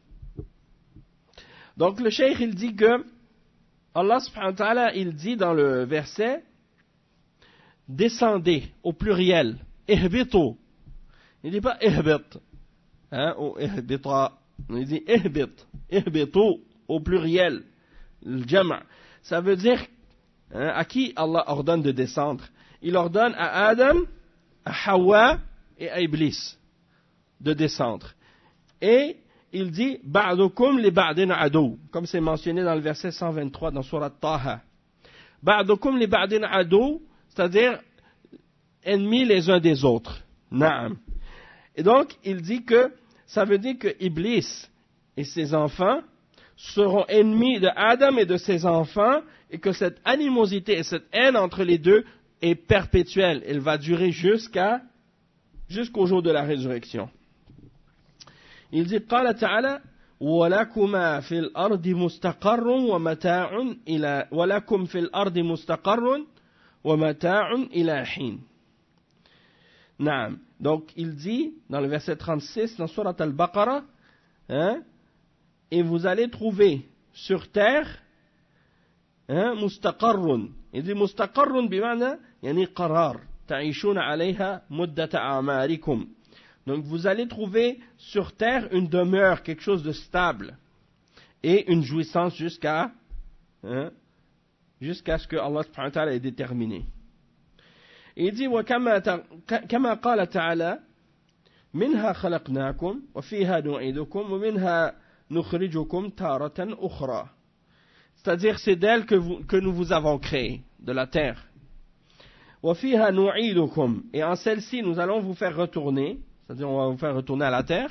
Donc le cheikh il dit que Allah subhanahu wa ta'ala, il dit dans le verset, descendez, au pluriel, ihbitu. Il ne dit pas ihbit, hein, ou ihbita. Il dit ihbit, ihbitu, au pluriel, le jama'. Ça veut dire, hein, à qui Allah ordonne de descendre? Il ordonne à Adam, à Hawa et à Iblis de descendre. Et il dit ba'dukum li ba'din adu, comme c'est mentionné dans le verset cent vingt-trois dans Surat Taha. Ba'dukum li ba'din adu, c'est-à-dire ennemis les uns des autres. Naam. Et donc il dit que ça veut dire que Iblis et ses enfants seront ennemis de Adam et de ses enfants, et que cette animosité et cette haine entre les deux est perpétuelle. Elle va durer jusqu'à jusqu'au jour de la résurrection. Il dit قال تعالى ولكما في الأرض مستقر ومتاع إلى ولكم في الأرض مستقر ومتاع إلى حين. نعم. Donc il dit dans le verset trente-six dans Surat Al-Baqarah, hein, et vous allez trouver sur terre hein, مستقر. Il dit مستقر بمعنى يعني قرار تعيشون عليها مدة أعماركم. Donc vous allez trouver sur terre une demeure, quelque chose de stable. et une jouissance jusqu'à hein, jusqu'à ce que Allah subhanahu wa ta'ala ait déterminé. Et il dit وَكَمَا كما قال تعالى منها خلقناكم وفيها نعيدكم ومنها نخرجكم تارة أخرى. C'est-à-dire c'est d'elle que, vous, que nous vous avons créé, de la terre. وفيها نعيدكم, et en celle-ci nous allons vous faire retourner, c'est-à-dire on va vous faire retourner à la terre.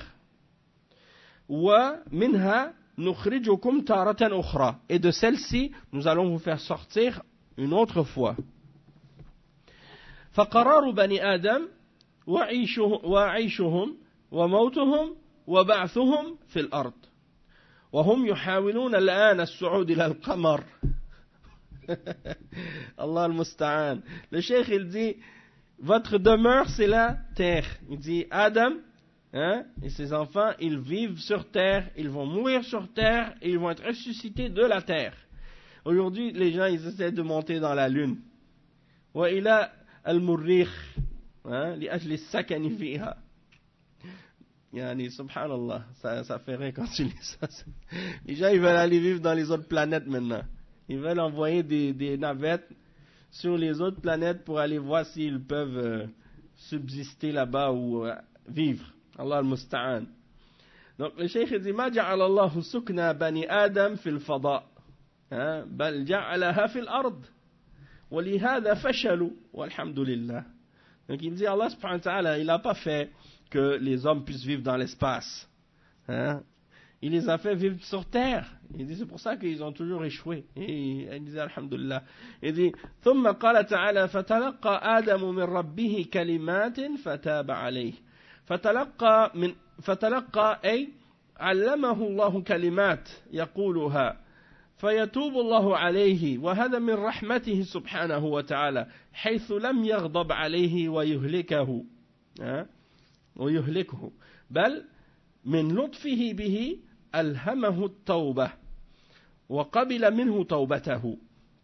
ومنها نخرجكم تارة أخرى, et de celle-ci nous allons vous faire sortir une autre fois. فقرار بني آدم وعيشهم وموتهم وبعثهم في الأرض وهم يحاولون الآن الصعود إلى القمر. Allah al-Musta'an. Le cheikh il dit votre demeure c'est la terre. Il dit Adam hein, et ses enfants ils vivent sur terre, ils vont mourir sur terre et ils vont être ressuscités de la terre. Aujourd'hui les gens ils essaient de monter dans la lune. Wa ila al-murrikh لأجل السكن فيها. Yani, subhanallah, ça, ça fait rire quand tu lis ça. Les gens, ils veulent aller vivre dans les autres planètes maintenant. Ils veulent envoyer des, des navettes sur les autres planètes pour aller voir s'ils peuvent euh, subsister là-bas ou euh, vivre. Allah al-Musta'an. Donc, le cheikh dit, ما جعل الله سكن بني آدم في الفضاء بل جعلها في الأرض ولهذا فشلوا والحمد لله. Donc, il dit, Allah subhanahu wa ta'ala, il n'a pas fait que les hommes puissent vivre dans l'espace. Hein? Il les a fait vivre sur terre. Il dit c'est pour ça qu'ils ont toujours échoué. Et il dit alhamdulillah. Il dit ثم قال تعالى فتلقى آدم من ربه كلمات فتاب عليه. فتلقى من فتلقى أي علمه الله كلمات يقولها فيتوب الله عليه وهذا من رحمته سبحانه وتعالى حيث لم يغضب عليه ويهلكه. hein? ويهلكه بل من لطفه به ألهمه التوبة وقبل منه توبته.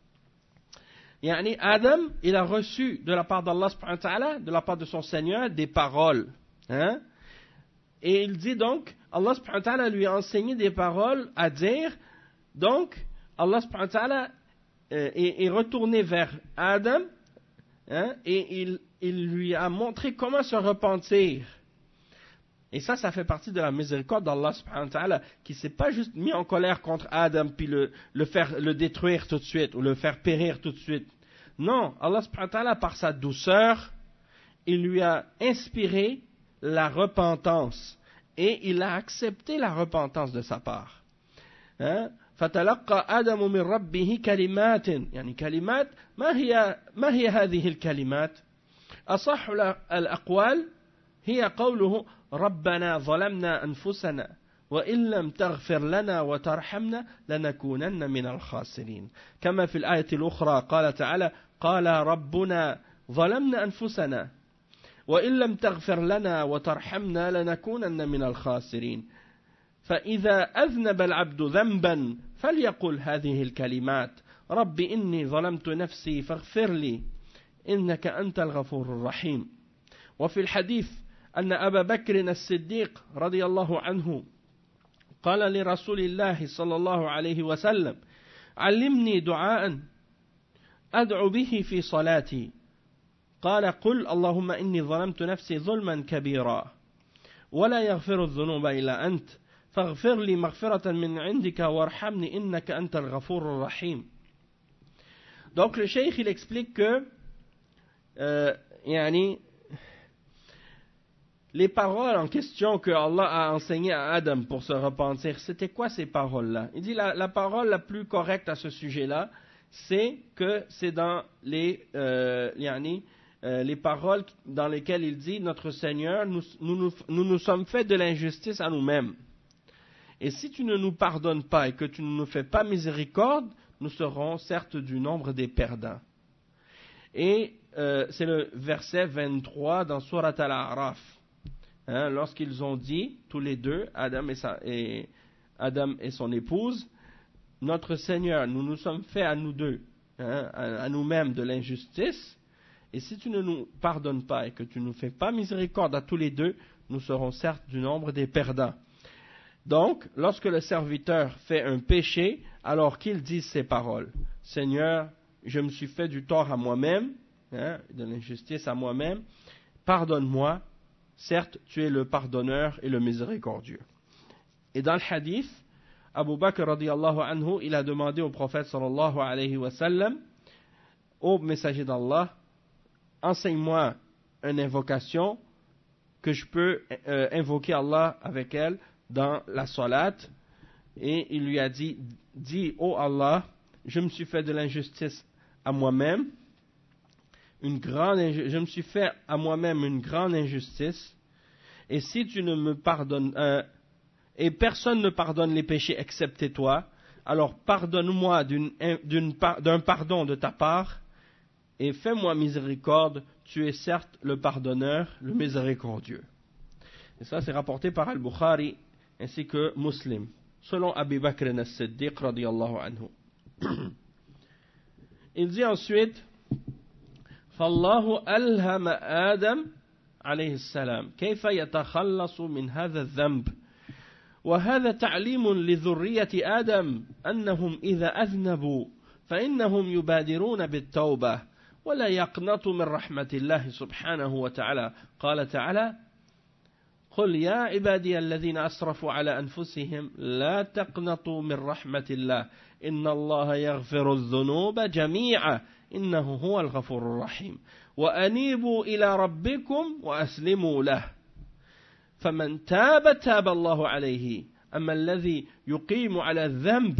يعني Adam il a reçu de la part d'Allah subhanahu wa ta'ala, de la part de son Seigneur des paroles hein? Et il dit donc Allah subhanahu wa ta'ala lui a enseigné des paroles à dire. Donc Allah subhanahu wa ta'ala euh, est, est retourné vers Adam hein? Et il, il lui a montré comment se repentir. Et ça, ça fait partie de la miséricorde d'Allah subhanahu wa ta'ala, qui ne s'est pas juste mis en colère contre Adam, puis le, le faire le détruire tout de suite, ou le faire périr tout de suite. Non, Allah subhanahu wa ta'ala, par sa douceur, il lui a inspiré la repentance. Et il a accepté la repentance de sa part. Hein? فتلقى آدم من ربه كلمات يعني كلمات ما هي ما هي هذه الكلمات أصح الأقوال هي قوله ربنا ظلمنا أنفسنا وإن لم تغفر لنا وترحمنا لنكونن من الخاسرين كما في الآية الأخرى قال تعالى قال ربنا ظلمنا أنفسنا وإن لم تغفر لنا وترحمنا لنكونن من الخاسرين فإذا أذنب العبد ذنبا فليقل هذه الكلمات رب إني ظلمت نفسي فاغفر لي إنك أنت الغفور الرحيم. وفي الحديث أن أبا بكر الصديق رضي الله عنه قال لرسول الله صلى الله عليه وسلم علمني دعاء أدعو به في صلاتي قال قل اللهم إني ظلمت نفسي ظلما كبيرا ولا يغفر الذنوب إلا أنت فاغفر لي مغفرة من عندك وارحمني إنك أنت الغفور الرحيم. Donc le cheikh il explique que euh, yani, les paroles en question que Allah a enseignées à Adam pour se repentir, c'était quoi ces paroles-là? Il dit la, la parole la plus correcte à ce sujet-là, c'est que c'est dans les, euh, yani, euh, les paroles dans lesquelles il dit notre Seigneur, nous nous, nous, nous, nous sommes fait de l'injustice à nous-mêmes. Et si tu ne nous pardonnes pas et que tu ne nous fais pas miséricorde, nous serons certes du nombre des perdants. Et euh, c'est le verset vingt-trois dans Surat Al-A'raf. Hein, lorsqu'ils ont dit, tous les deux, Adam et, sa, et, Adam et son épouse, notre Seigneur, nous nous sommes fait à nous deux, hein, à, à nous-mêmes de l'injustice, et si tu ne nous pardonnes pas et que tu ne nous fais pas miséricorde à tous les deux, nous serons certes du nombre des perdants. Donc, lorsque le serviteur fait un péché, alors qu'il dise ces paroles. Seigneur, je me suis fait du tort à moi-même, hein, de l'injustice à moi-même, pardonne-moi. Certes, tu es le pardonneur et le miséricordieux. Et dans le hadith, Abu Bakr radiyallahu anhu, il a demandé au prophète sallallahu alayhi wa sallam, ô messager d'Allah, enseigne-moi une invocation que je peux euh, invoquer Allah avec elle dans la salat. Et il lui a dit, dis, ô Allah, je me suis fait de l'injustice à moi-même, une grande inju- je me suis fait à moi-même une grande injustice, et si tu ne me pardonnes, euh, et personne ne pardonne les péchés excepté toi, alors pardonne-moi d'une, d'une, d'un pardon de ta part, et fais-moi miséricorde, tu es certes le pardonneur, le miséricordieux. Et ça c'est rapporté par Al-Bukhari ainsi que Muslim, selon Abi Bakr as-Siddiq radiyallahu anhu. Il dit ensuite, فالله ألهم آدم عليه السلام كيف يتخلص من هذا الذنب وهذا تعليم لذرية آدم أنهم إذا أذنبوا فإنهم يبادرون بالتوبة ولا يقنطوا من رحمة الله سبحانه وتعالى. قال تعالى قل يا عبادي الذين أسرفوا على أنفسهم لا تقنطوا من رحمة الله إن الله يغفر الذنوب جميعا إنه هو الغفور الرحيم وأنيبوا إلى ربكم وأسلموا له فمن تاب تاب الله عليه أما الذي يقيم على الذنب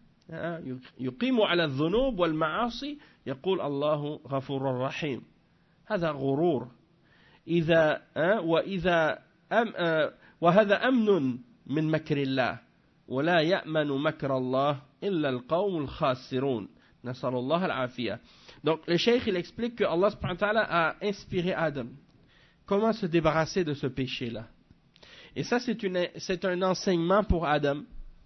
يقيم على الذنوب والمعاصي يقول الله غفور رحيم. هذا غرور إذا وإذا أم وهذا أمن من مكر الله ولا يأمن مكر الله إلا القوم الخاسرون نسأل الله العافية. Donc le cheikh il explique que Allah subhanahu wa ta'ala a inspiré Adam comment se débarrasser de ce péché là, et ça c'est, une, c'est un enseignement pour Adam,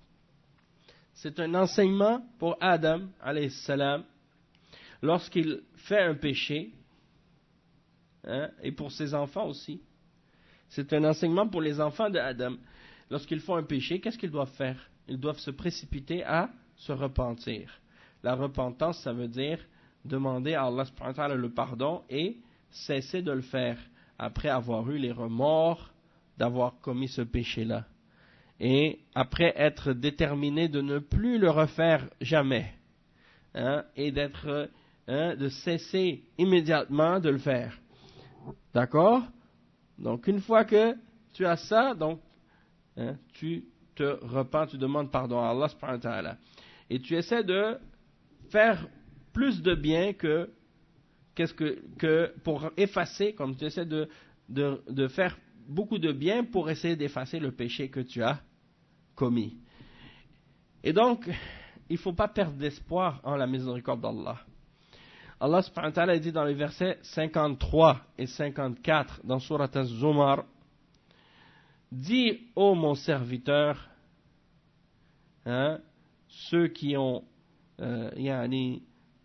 c'est un enseignement pour Adam alayhi salam lorsqu'il fait un péché, hein, et pour ses enfants aussi. C'est un enseignement pour les enfants d'Adam. Lorsqu'ils font un péché, qu'est-ce qu'ils doivent faire? Ils doivent se précipiter à se repentir. La repentance, ça veut dire demander à Allah subhanahu wa ta'ala le pardon et cesser de le faire après avoir eu les remords d'avoir commis ce péché-là. Et après être déterminé de ne plus le refaire jamais. Hein, et d'être, hein, de cesser immédiatement de le faire. D'accord? Donc une fois que tu as ça, donc hein, tu te repens, tu demandes pardon à Allah subhanahu wa ta'ala. Et tu essaies de faire plus de bien que, qu'est-ce que, que pour effacer, comme tu essaies de, de, de faire beaucoup de bien pour essayer d'effacer le péché que tu as commis. Et donc, il ne faut pas perdre d'espoir en la miséricorde d'Allah. Allah subhanahu wa ta'ala dit dans les versets cinquante-trois et cinquante-quatre dans Surat Az-Zumar, dis ô mon serviteur, hein, ceux qui ont euh, yani,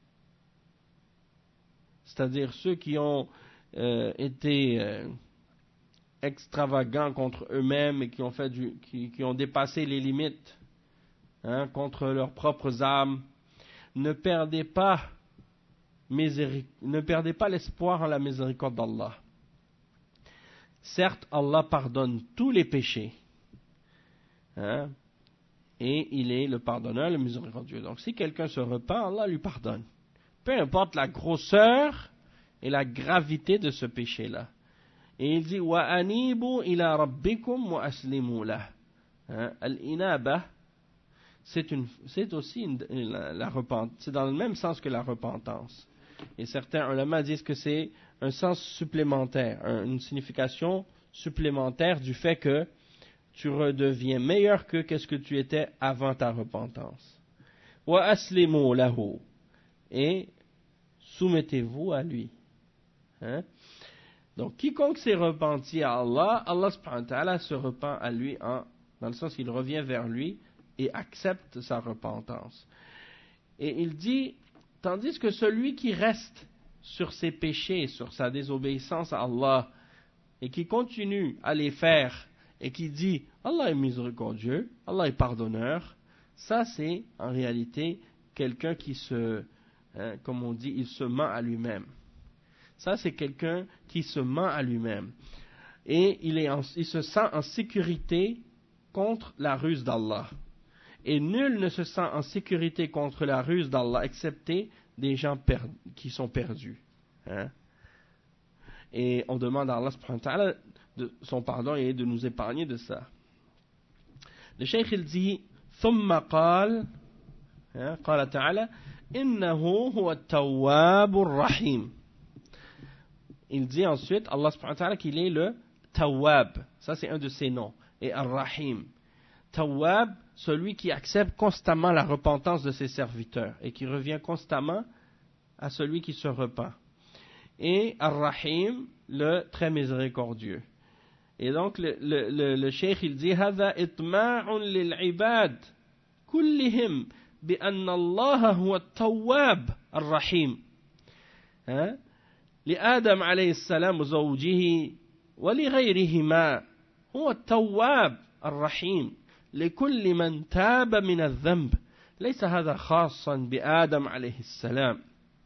c'est-à-dire ceux qui ont euh, été euh, extravagants contre eux-mêmes et qui ont fait du, qui, qui ont dépassé les limites, hein, contre leurs propres âmes, ne perdez pas Miséric- ne perdez pas l'espoir en la miséricorde d'Allah. Certes, Allah pardonne tous les péchés, hein, et il est le pardonneur, le miséricordieux. Donc si quelqu'un se repent, Allah lui pardonne. Peu importe la grosseur et la gravité de ce péché-là. Et il dit wa anibu ila rabbikum wa aslimu lah. Al-inaba, c'est, une, c'est aussi une, la, la repentance. C'est dans le même sens que la repentance. Et certains ulama disent que c'est un sens supplémentaire, une signification supplémentaire du fait que tu redeviens meilleur que qu'est-ce que tu étais avant ta repentance. Wa aslimu lahu, et soumettez-vous à lui. Hein? Donc quiconque s'est repenti à Allah, Allah subhanahu wa ta'ala se repent à lui en, dans le sens qu'il revient vers lui et accepte sa repentance. Et il dit, tandis que celui qui reste sur ses péchés, sur sa désobéissance à Allah, et qui continue à les faire, et qui dit Allah est miséricordieux, Allah est pardonneur, ça c'est en réalité quelqu'un qui se, hein, comme on dit, il se ment à lui-même. Ça c'est quelqu'un qui se ment à lui-même. Et il, est en, il se sent en sécurité contre la ruse d'Allah. Et nul ne se sent en sécurité contre la ruse d'Allah, excepté des gens per- qui sont perdus. Hein? Et on demande à Allah subhanahu wa ta'ala de son pardon et de nous épargner de ça. Le cheikh il dit ثم قال قال تعالى إنه هو التواب الرحيم. Il dit ensuite Allah subhanahu wa ta'ala qu'il est le Tawwab, ça c'est un de ses noms, et Ar-Rahim. Tawwab, celui qui accepte constamment la repentance de ses serviteurs et qui revient constamment à celui qui se repent. Et Ar-Rahim, le très miséricordieux. Et donc le, le, le, le cheikh il dit هذا إطماع للعباد كلهم بأن الله هو التواب الرحيم. hein? لآدم عليه السلام وزوجه ولغيرهما هو التواب الرحيم لكل من تاب من الذنب ليس هذا خاصا بآدم عليه السلام.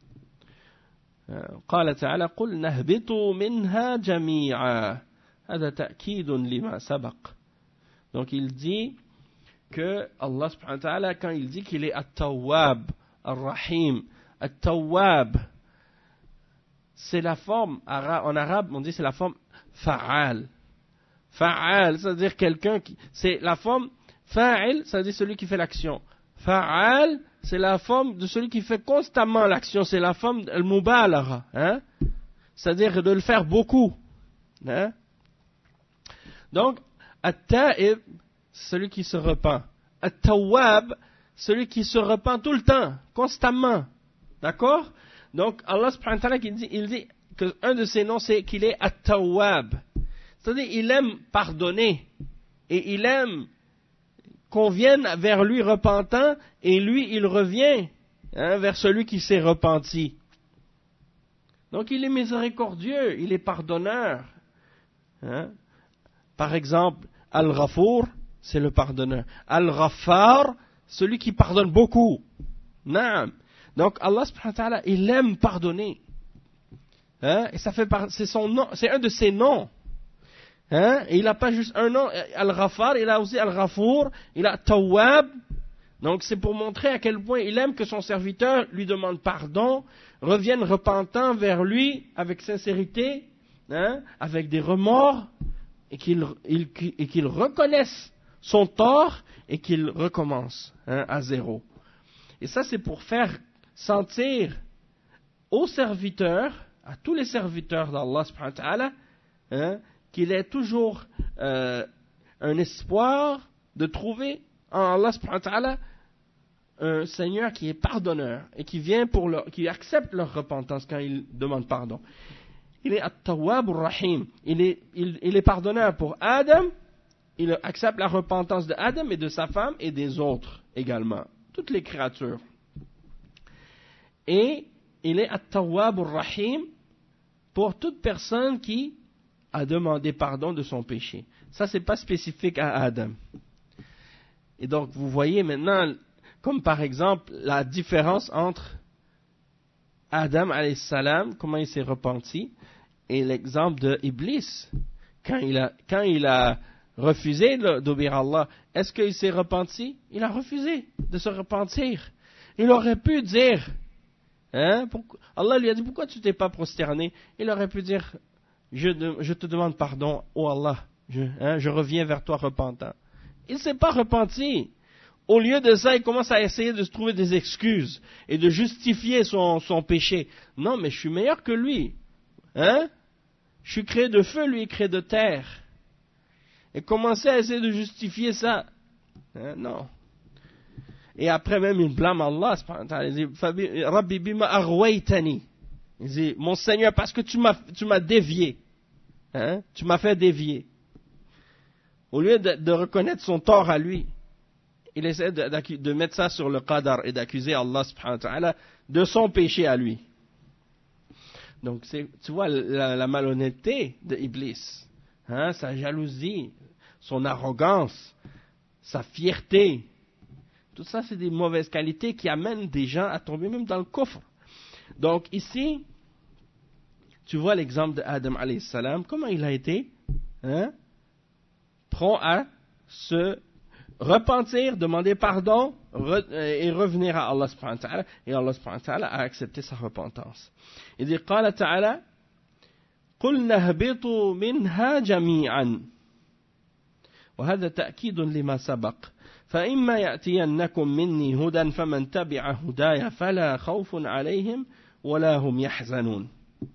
قال تعالى قل نهبطوا منها جميعا هذا تأكيد لما سبق. Donc il dit que Allah subhanahu wa ta'ala quand il dit qu'il est At-Tawwab, Ar-Rahim, At-Tawwab, c'est la forme, en arabe on dit c'est la forme Fa'al. Fa'al, c'est-à-dire quelqu'un qui, c'est la forme Fa'il, c'est-à-dire celui qui fait l'action. Fa'al, c'est la forme de celui qui fait constamment l'action, c'est la forme Al-Mubalagha, hein? C'est-à-dire de le faire beaucoup. Hein? Donc, At-Ta'ib, celui qui se repent. At-Tawwab, celui qui se repent tout le temps, constamment. D'accord? Donc, Allah subhanahu wa ta'ala, il dit, il dit qu'un de ses noms, c'est qu'il est At-Tawwab. C'est-à-dire, il aime pardonner. Et il aime qu'on vienne vers lui repentant, et lui, il revient hein, vers celui qui s'est repenti. Donc, il est miséricordieux, il est pardonneur. Hein? Par exemple, Al-Ghafour, c'est le pardonneur. Al-Ghaffar, celui qui pardonne beaucoup. Naam. Donc, Allah subhanahu wa ta'ala, il aime pardonner. Hein? Et ça fait par... c'est son nom, c'est un de ses noms. Hein? Et il n'a pas juste un nom, Al-Ghaffar, il a aussi Al-Ghafour, il a Tawwab. Donc c'est pour montrer à quel point il aime que son serviteur lui demande pardon, revienne repentant vers lui avec sincérité, hein? Avec des remords, et qu'il, il, et qu'il reconnaisse son tort et qu'il recommence hein, à zéro. Et ça c'est pour faire sentir aux serviteurs, à tous les serviteurs d'Allah subhanahu wa ta'ala, hein, qu'il est toujours euh, un espoir de trouver en Allah subhanahu wa ta'ala un Seigneur qui est pardonneur et qui vient pour leur, qui accepte leur repentance quand ils demandent pardon. Il est At-Tawwab Ar-Rahim. Il est, il, il est pardonneur pour Adam. Il accepte la repentance de Adam et de sa femme et des autres également. Toutes les créatures. Et il est At-Tawwab Ar-Rahim pour toute personne qui a demandé pardon de son péché. Ça, c'est pas spécifique à Adam. Et donc, vous voyez maintenant, comme par exemple, la différence entre Adam alayhi salam, comment il s'est repenti, et l'exemple de Iblis, quand il a, quand il a refusé d'obéir à Allah, est-ce qu'il s'est repenti? Il a refusé de se repentir. Il aurait pu dire, hein, pourquoi, Allah lui a dit, pourquoi tu t'es pas prosterné? Il aurait pu dire, je, de, je te demande pardon, oh Allah, je, hein, je reviens vers toi repentant. Il ne s'est pas repenti. Au lieu de ça, il commence à essayer de se trouver des excuses et de justifier son, son péché. Non, mais je suis meilleur que lui. Hein? Je suis créé de feu, lui est créé de terre. Et commencer à essayer de justifier ça. Hein? Non. Et après même, il blâme Allah. Il dit, Rabbi bima aghwaytani. Il dit, mon Seigneur, parce que tu m'as, tu m'as dévié. Hein? Tu m'as fait dévier. Au lieu de, de reconnaître son tort à lui, il essaie de, de mettre ça sur le qadar et d'accuser Allah subhanahu wa ta'ala de son péché à lui. Donc, c'est, tu vois la, la malhonnêteté de Iblis, hein, sa jalousie, son arrogance, sa fierté. Tout ça, c'est des mauvaises qualités qui amènent des gens à tomber même dans le coffre. Donc ici, tu vois l'exemple d'Adam alayhi salam, comment il a été hein, prompt à se repentir, demander pardon re, et revenir à Allah subhanahu wa ta'ala, et Allah subhanahu wa ta'ala a accepté sa repentance. Il dit, قال تعالى قلنا اهبطوا منها جميعا وهذا تأكيد لما سبق فإما يأتينكم مني هدى فمن تبع هداي فلا خوف عليهم ولا هم يحزنون.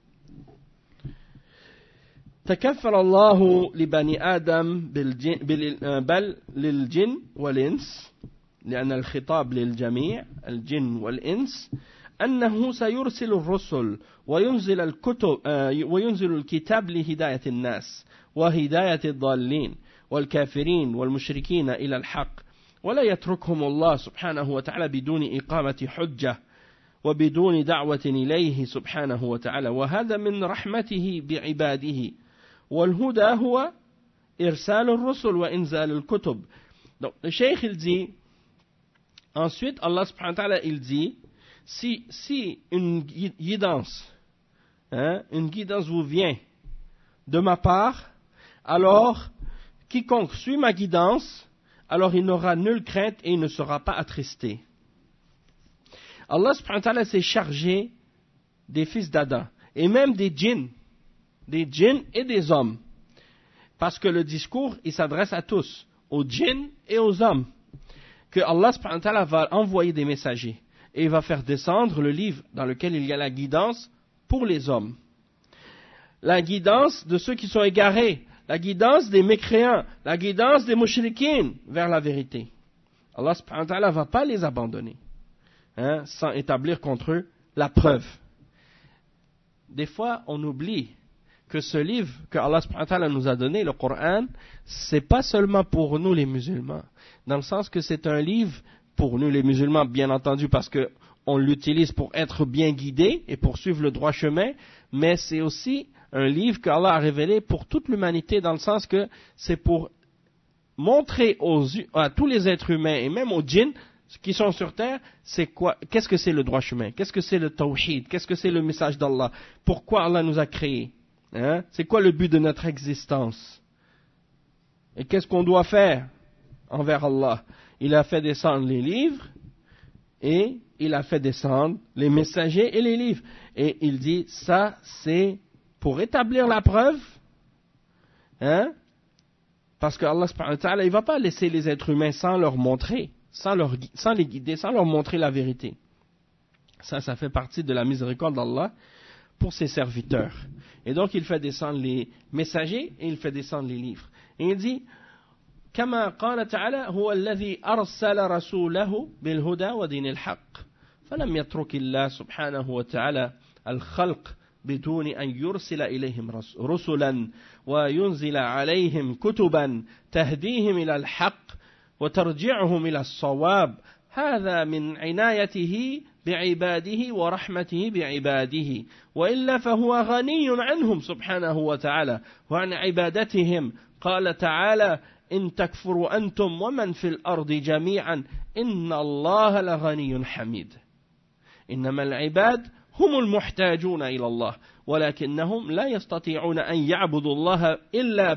تكفل الله لبني آدم بالجن بل للجن والإنس لأن الخطاب للجميع الجن والإنس أنه سيرسل الرسل وينزل الكتب وينزل الكتاب لهداية الناس وهداية الضالين والكافرين والمشركين إلى الحق ولا يتركهم الله سبحانه وتعالى بدون إقامة حجة وبدون دعوة إليه سبحانه وتعالى وهذا من رحمته بعباده والهدى هو إرسال الرسل وإنزال الكتب. Donc le cheikh il dit ensuite Allah subhanahu wa ta'ala il dit si, si une guidance hein, une guidance vous vient de ma part alors quiconque suit ma guidance alors il n'aura nulle crainte et il ne sera pas attristé. Allah subhanahu wa ta'ala s'est chargé des fils d'Adam et même des djinns, des djinns et des hommes. Parce que le discours, il s'adresse à tous, aux djinns et aux hommes. Que Allah subhanahu wa ta'ala va envoyer des messagers et il va faire descendre le livre dans lequel il y a la guidance pour les hommes. La guidance de ceux qui sont égarés, la guidance des mécréants, la guidance des mushrikines vers la vérité. Allah subhanahu wa ta'ala ne va pas les abandonner. Hein, sans établir contre eux la preuve. Des fois, on oublie que ce livre que Allah subhanahu wa ta'ala nous a donné, le Coran, c'est pas seulement pour nous les musulmans, dans le sens que c'est un livre pour nous les musulmans, bien entendu, parce que on l'utilise pour être bien guidé et pour suivre le droit chemin, mais c'est aussi un livre qu'Allah a révélé pour toute l'humanité, dans le sens que c'est pour montrer aux, à tous les êtres humains et même aux djinns qui sont sur terre, c'est quoi, qu'est-ce que c'est le droit chemin, qu'est-ce que c'est le tawhid, qu'est-ce que c'est le message d'Allah, pourquoi Allah nous a créés, hein? C'est quoi le but de notre existence, et qu'est-ce qu'on doit faire envers Allah. Il a fait descendre les livres, et il a fait descendre les messagers et les livres, et il dit, ça c'est pour établir la preuve, hein? Parce que Allah subhanahu wa ta'ala, il ne va pas laisser les êtres humains sans leur montrer, Sans, leur, sans les guider, sans leur montrer la vérité. Ça, ça fait partie de la miséricorde d'Allah pour ses serviteurs. Et donc, il fait descendre les messagers et il fait descendre les livres. Et il dit, كما قال تعالى هو الذي أرسل رسوله بالهدى ودين الحق فلم يترك الله سبحانه وتعالى الخلق بدون أن يرسل إليهم رسلا وينزل عليهم كتبا تهديهم إلى الحق وترجعهم إلى الصواب هذا من عنايته بعباده ورحمته بعباده وإلا فهو غني عنهم سبحانه وتعالى وعن عبادتهم قال تعالى إن تكفروا أنتم ومن في الأرض جميعا إن الله لغني حميد إنما العباد هم المحتاجون إلى الله ولكنهم لا يستطيعون أن يعبدوا الله إلا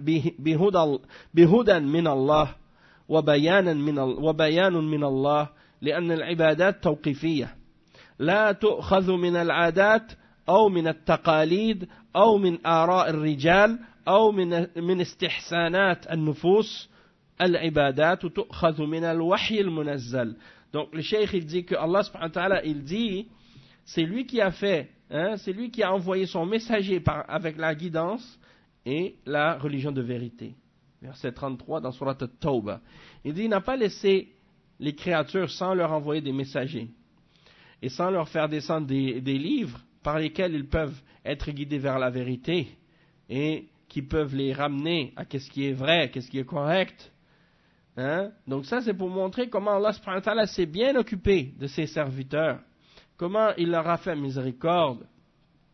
بهدى, بهدى من الله وبيانا من وبيان من الله لأن العبادات توقيفية لا تؤخذ من العادات أو من التقاليد أو من آراء الرجال أو من من استحسانات النفوس العبادات تؤخذ من الوحي المنزل. Donc le cheikh il dit que Allah subhanahu wa ta'ala il dit c'est lui qui a fait hein, c'est lui qui a envoyé son messager par, avec la guidance et la religion de vérité. Verset trente-trois dans Surat At-Tawbah. Il dit, il n'a pas laissé les créatures sans leur envoyer des messagers et sans leur faire descendre des, des livres par lesquels ils peuvent être guidés vers la vérité et qui peuvent les ramener à ce qui est vrai, à ce qui est correct. Hein? Donc ça, c'est pour montrer comment Allah subhanahu wa ta'ala s'est bien occupé de ses serviteurs, comment il leur a fait miséricorde.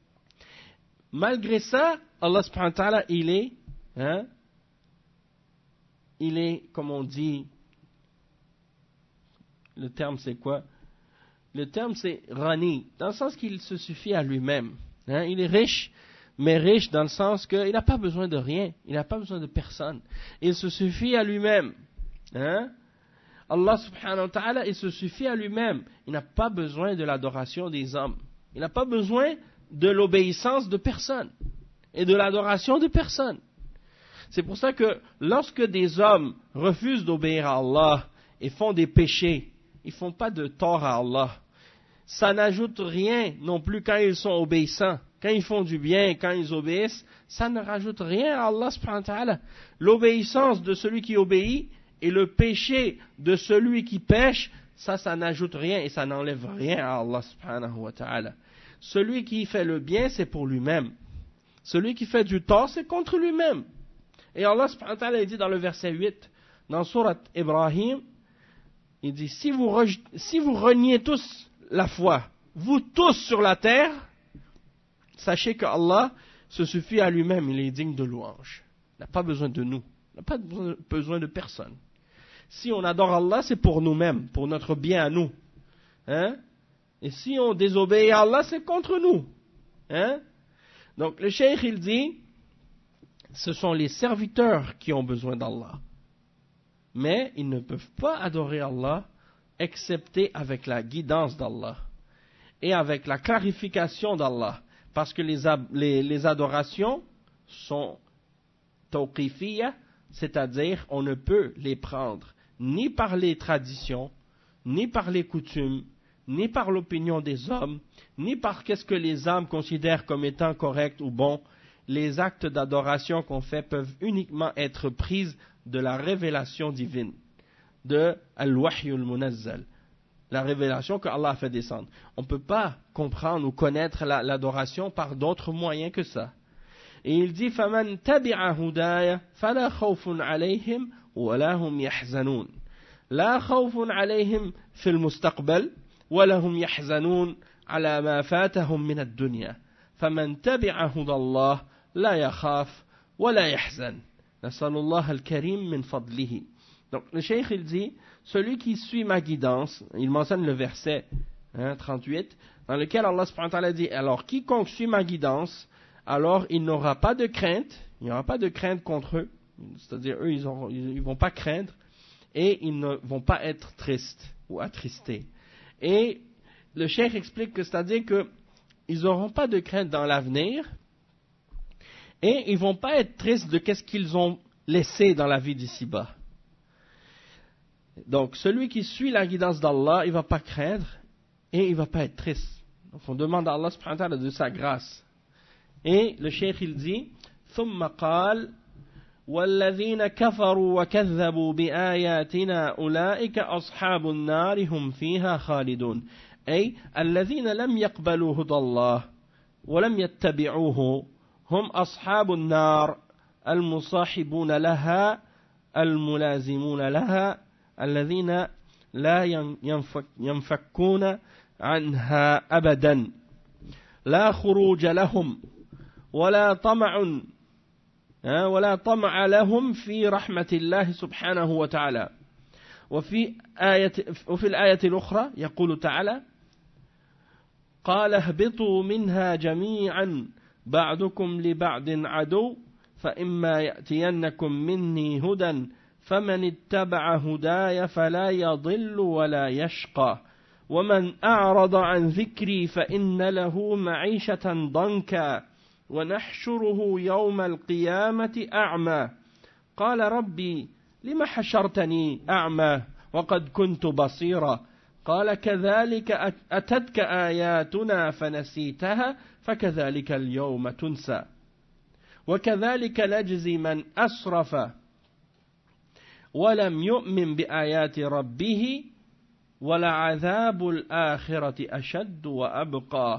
Malgré ça, Allah subhanahu wa ta'ala, il est... Hein, il est, comme on dit, le terme c'est quoi? Le terme c'est rani, dans le sens qu'il se suffit à lui-même. Hein? Il est riche, mais riche dans le sens qu'il n'a pas besoin de rien, il n'a pas besoin de personne. Il se suffit à lui-même. Hein? Allah subhanahu wa ta'ala, il se suffit à lui-même. Il n'a pas besoin de l'adoration des hommes. Il n'a pas besoin de l'obéissance de personne et de l'adoration de personne. C'est pour ça que lorsque des hommes refusent d'obéir à Allah et font des péchés, ils ne font pas de tort à Allah. Ça n'ajoute rien non plus quand ils sont obéissants. Quand ils font du bien, quand ils obéissent, ça ne rajoute rien à Allah subhanahu wa ta'ala. L'obéissance de celui qui obéit et le péché de celui qui pêche, ça, ça n'ajoute rien et ça n'enlève rien à Allah subhanahu wa ta'ala. Celui qui fait le bien, c'est pour lui-même. Celui qui fait du tort, c'est contre lui-même. Et Allah subhanahu wa ta'ala dit dans le verset huit, dans Surat Ibrahim, il dit, si vous, re, si vous reniez tous la foi, vous tous sur la terre, sachez que Allah se suffit à lui-même, il est digne de louange. Il n'a pas besoin de nous, il n'a pas besoin de personne. Si on adore Allah, c'est pour nous-mêmes, pour notre bien à nous. Hein? Et si on désobéit à Allah, c'est contre nous. Hein? Donc le cheikh il dit, ce sont les serviteurs qui ont besoin d'Allah. Mais ils ne peuvent pas adorer Allah, excepté avec la guidance d'Allah et avec la clarification d'Allah. Parce que les, les, les adorations sont tawqifiyya, c'est-à-dire on ne peut les prendre ni par les traditions, ni par les coutumes, ni par l'opinion des hommes, ni par qu'est-ce que les âmes considèrent comme étant correct ou bon. Les actes d'adoration qu'on fait peuvent uniquement être prises de la révélation divine, de Al-Wahyul Munazzal, la révélation que Allah a fait descendre. On ne peut pas comprendre ou connaître la, l'adoration par d'autres moyens que ça. Et il dit فَمَنْ تَبِعَ هُدَايَ فَلَا خَوْفٌ عَلَيْهِمْ وَلَا هُمْ يَحْزَنُونَ لَا خَوْفٌ عَلَيْهِمْ فِي الْمُسْتَقْبَلِ وَلَا هُمْ يَحْزَنُونَ عَلَى مَا فَاتَهُمْ مِنَ الدُّنْيَا فَمَنْ تَبِعَ هُدَى اللَّهِ لَا يَخَافُ وَلَا يَحْزَنُ نَسْأَلُ اللَّهَ الْكَرِيمَ مِنْ فَضْلِهِ. Donc le cheikh il dit, celui qui suit ma guidance, il mentionne le verset hein, trente-huit, dans lequel Allah subhanahu wa ta'ala dit, alors quiconque suit ma guidance, alors il n'aura pas de crainte, il n'y aura pas de crainte contre eux, c'est-à-dire eux ils ne vont pas craindre, et ils ne vont pas être tristes ou attristés. Et le cheikh explique que c'est-à-dire qu'ils n'auront pas de crainte dans l'avenir, et ils ne vont pas être tristes de qu'est-ce qu'ils ont laissé dans la vie d'ici-bas. Donc, celui qui suit la guidance d'Allah, il ne va pas craindre et il ne va pas être triste. Donc, on demande à Allah subhanahu wa ta'ala de sa grâce. Et le cheikh il dit, ثم قال والذين كفروا وكذبوا بآياتنا أولئك أصحاب النار هم فيها خالدون. أي الذين لم يقبلوا هدى الله ولم يتبعوه هم أصحاب النار المصاحبون لها الملازمون لها الذين لا ينفكون عنها أبدا لا خروج لهم ولا طمع ولا طمع لهم في رحمة الله سبحانه وتعالى. وفي آية وفي الآية الأخرى يقول تعالى قال اهبطوا منها جميعا بعضكم لبعض عدو فإما يأتينكم مني هدى فمن اتبع هداي فلا يضل ولا يشقى ومن أعرض عن ذكري فإن له معيشة ضنكا ونحشره يوم القيامة أعمى قال ربي لم حشرتني أعمى وقد كنت بصيرا قال كذلك أتتك آياتنا فنسيتها فكذلك اليوم تنسى وكذلك نجزي من أسرف ولم يؤمن بآيات ربه ولعذاب الآخرة أشد وأبقى.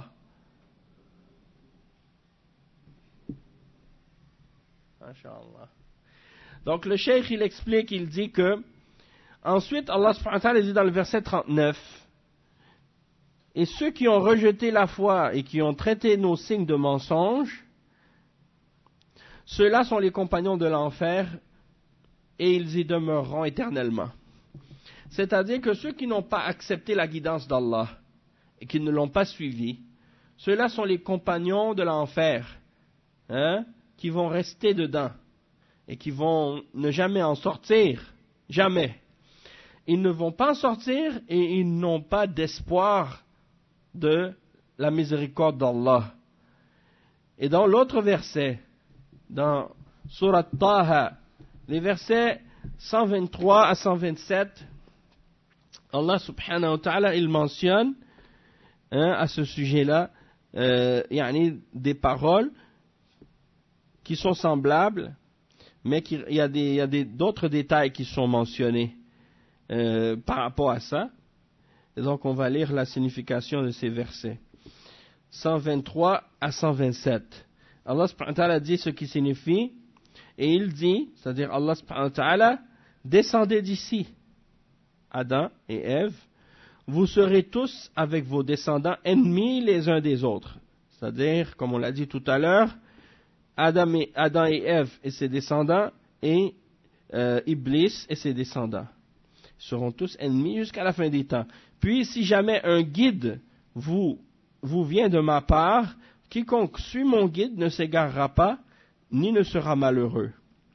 Masha'Allah. Donc le cheikh il explique, il dit que ensuite Allah subhanahu wa ta'ala dit dans le verset trente-neuf, et ceux qui ont rejeté la foi et qui ont traité nos signes de mensonges, ceux-là sont les compagnons de l'enfer et ils y demeureront éternellement. C'est-à-dire que ceux qui n'ont pas accepté la guidance d'Allah et qui ne l'ont pas suivi, ceux-là sont les compagnons de l'enfer, hein, qui vont rester dedans et qui vont ne jamais en sortir, jamais. Ils ne vont pas en sortir et ils n'ont pas d'espoir de la miséricorde d'Allah. Et dans l'autre verset, dans Surat Taha, les versets cent vingt-trois à cent vingt-sept, Allah subhanahu wa ta'ala, il mentionne hein, à ce sujet-là euh, yani, des paroles qui sont semblables, mais qui, il y a, des, il y a des, d'autres détails qui sont mentionnés euh, par rapport à ça. Et donc on va lire la signification de ces versets. cent vingt-trois à cent vingt-sept. Allah subhanahu wa ta'ala dit ce qui signifie, et il dit, c'est-à-dire Allah subhanahu wa ta'ala, descendez d'ici, Adam et Ève, vous serez tous avec vos descendants ennemis les uns des autres. C'est-à-dire, comme on l'a dit tout à l'heure, Adam et, Adam et Ève et ses descendants, et euh, Iblis et ses descendants. Ils seront tous ennemis jusqu'à la fin des temps. Puis, si jamais un guide vous, vous vient de ma part, quiconque suit mon guide ne s'égarera pas, ni ne sera malheureux.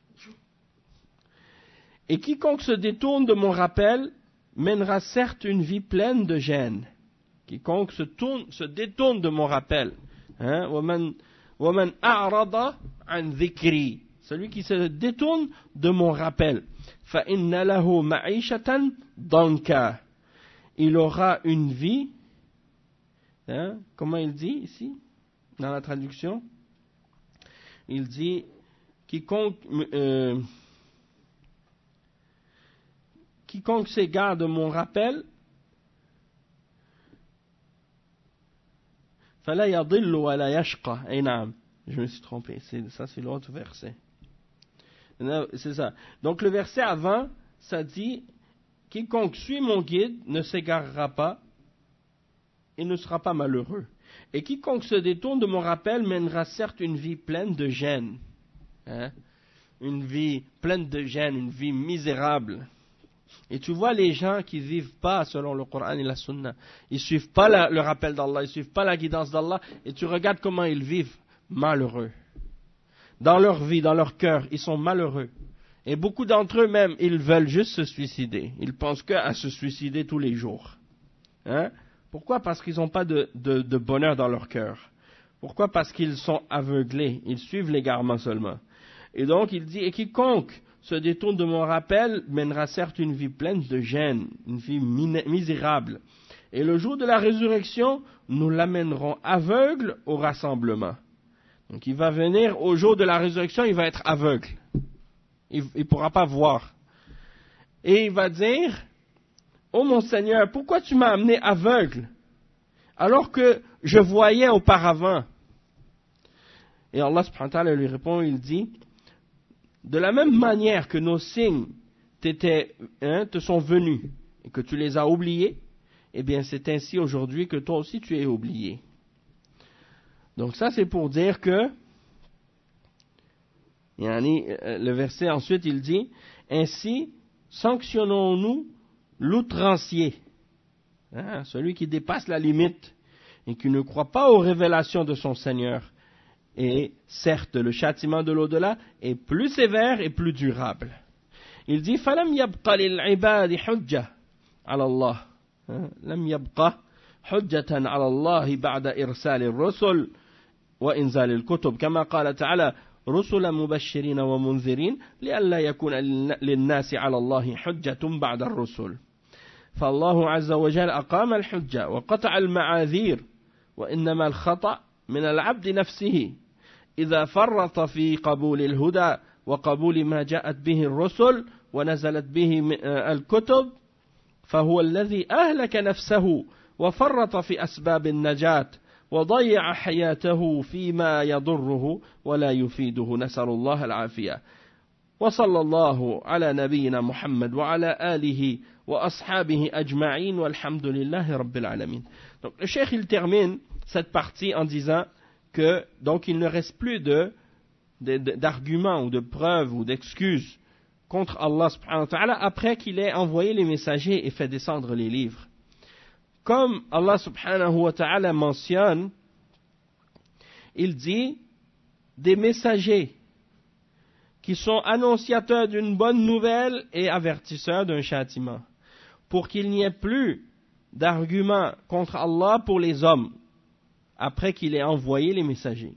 Et quiconque se détourne de mon rappel mènera certes une vie pleine de gêne. Quiconque se, tourne, se détourne de mon rappel. Hein? وَمَنْ أَعْرَضَ عَنْ ذِكْرِي. Celui qui se détourne de mon rappel. فَإِنَّ لَهُ مَعِيشَةً ضَنْكًا. Il aura une vie, hein? Comment il dit ici, dans la traduction? Il dit, quiconque... Euh, Quiconque s'égare de mon rappel, فَلَا يَضِلُّ وَلَا يَشْقَى. Eh non, je me suis trompé, c'est, ça c'est l'autre verset. C'est ça. Donc le verset avant, ça dit, quiconque suit mon guide ne s'égarera pas et ne sera pas malheureux. Et quiconque se détourne de mon rappel mènera certes une vie pleine de gêne. Hein? Une vie pleine de gêne, une vie misérable. Et tu vois les gens qui ne vivent pas selon le Coran et la Sunna, ils ne suivent pas la, le rappel d'Allah, ils ne suivent pas la guidance d'Allah, et tu regardes comment ils vivent, malheureux. Dans leur vie, dans leur cœur, ils sont malheureux. Et beaucoup d'entre eux même, ils veulent juste se suicider. Ils pensent qu'à se suicider tous les jours. Hein? Pourquoi? Parce qu'ils n'ont pas de, de, de bonheur dans leur cœur. Pourquoi? Parce qu'ils sont aveuglés, ils suivent l'égarement seulement. Et donc il dit, et quiconque se détourne de mon rappel mènera certes une vie pleine de gêne, une vie misérable. Et le jour de la résurrection, nous l'amènerons aveugle au rassemblement. Donc il va venir au jour de la résurrection, il va être aveugle. Il ne pourra pas voir. Et il va dire, ô mon Seigneur, pourquoi tu m'as amené aveugle alors que je voyais auparavant? Et Allah subhanahu wa ta'ala lui répond, il dit, de la même manière que nos signes hein, te sont venus et que tu les as oubliés, eh bien c'est ainsi aujourd'hui que toi aussi tu es oublié. Donc ça c'est pour dire que, yani, le verset ensuite il dit, ainsi sanctionnons-nous l'outrancier, hein, celui qui dépasse la limite et qui ne croit pas aux révélations de son Seigneur. Et certes, le châtiment de l'au-delà est plus sévère et plus durable. Il dit, فَلَمْ يَبْقَ لِلْعِبَادِ حُجَّةً عَلَى اللَّهِ لَمْ يَبْقَ حُجَّةً عَلَى اللَّهِ بَعْدَ إِرْسَالِ الرُّسُلِ وَإِنزَالِ الْكُتُبِ كما قال تعالى رُسُلًا مُبَشِّرِينَ وَمُنذِرِينَ لئلا يكون للناس على الله حجة بعد الرسل. فالله عز وجل أقام الحجة وقطع المعاذير وإنما الخطأ من العبد نفسه إذا فرط في قبول الهدى وقبول ما جاءت به الرسل ونزلت به الكتب فهو الذي أهلك نفسه وفرط في أسباب النجاة وضيع حياته فيما يضره ولا يفيده نسأل الله العافية وصلى الله على نبينا محمد وعلى آله وأصحابه أجمعين والحمد لله رب العالمين. Donc le cheikh il termine cette partie en disant que donc il ne reste plus de, de, de, d'arguments ou de preuves ou d'excuses contre Allah subhanahu wa ta'ala après qu'il ait envoyé les messagers et fait descendre les livres. Comme Allah subhanahu wa ta'ala mentionne, il dit des messagers qui sont annonciateurs d'une bonne nouvelle et avertisseurs d'un châtiment, pour qu'il n'y ait plus d'arguments contre Allah pour les hommes, après qu'il ait envoyé les messagers.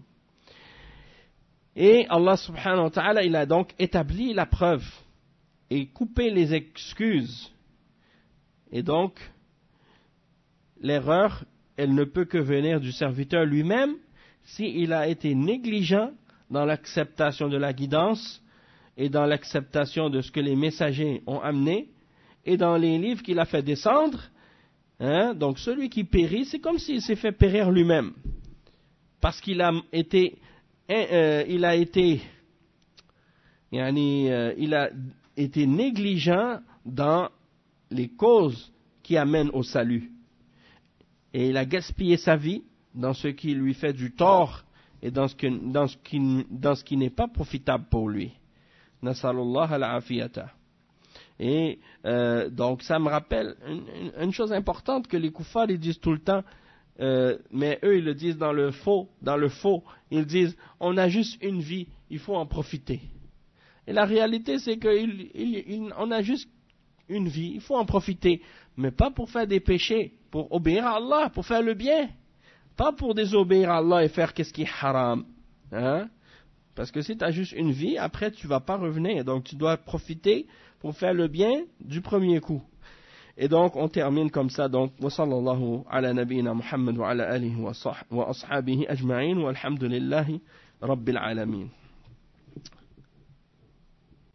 Et Allah subhanahu wa ta'ala, il a donc établi la preuve et coupé les excuses. Et donc, l'erreur, elle ne peut que venir du serviteur lui-même s'il a été négligent dans l'acceptation de la guidance et dans l'acceptation de ce que les messagers ont amené et dans les livres qu'il a fait descendre. Hein? Donc celui qui périt, c'est comme s'il s'est fait périr lui-même, parce qu'il a été, euh, il a été, yani, euh, il a été négligent dans les causes qui amènent au salut, et il a gaspillé sa vie dans ce qui lui fait du tort et dans ce, que, dans ce qui, dans ce qui n'est pas profitable pour lui. Nasalullah al-afiyata. Et euh, donc ça me rappelle une, une, une chose importante que les koufars ils disent tout le temps, euh, mais eux ils le disent dans le faux, dans le faux. Ils disent on a juste une vie, il faut en profiter. Et la réalité c'est qu'on a juste une vie, il faut en profiter, mais pas pour faire des péchés, pour obéir à Allah, pour faire le bien. Pas pour désobéir à Allah et faire qu'est-ce qui est haram. Hein? Parce que si tu as juste une vie, après tu ne vas pas revenir. Donc tu dois profiter pour faire le bien du premier coup. Et donc on termine comme ça. Donc, wa sallallahu ala nabiyyina Muhammad wa ala alihi wa ashabihi ajma'in wa alhamdulillahi rabbil alamin.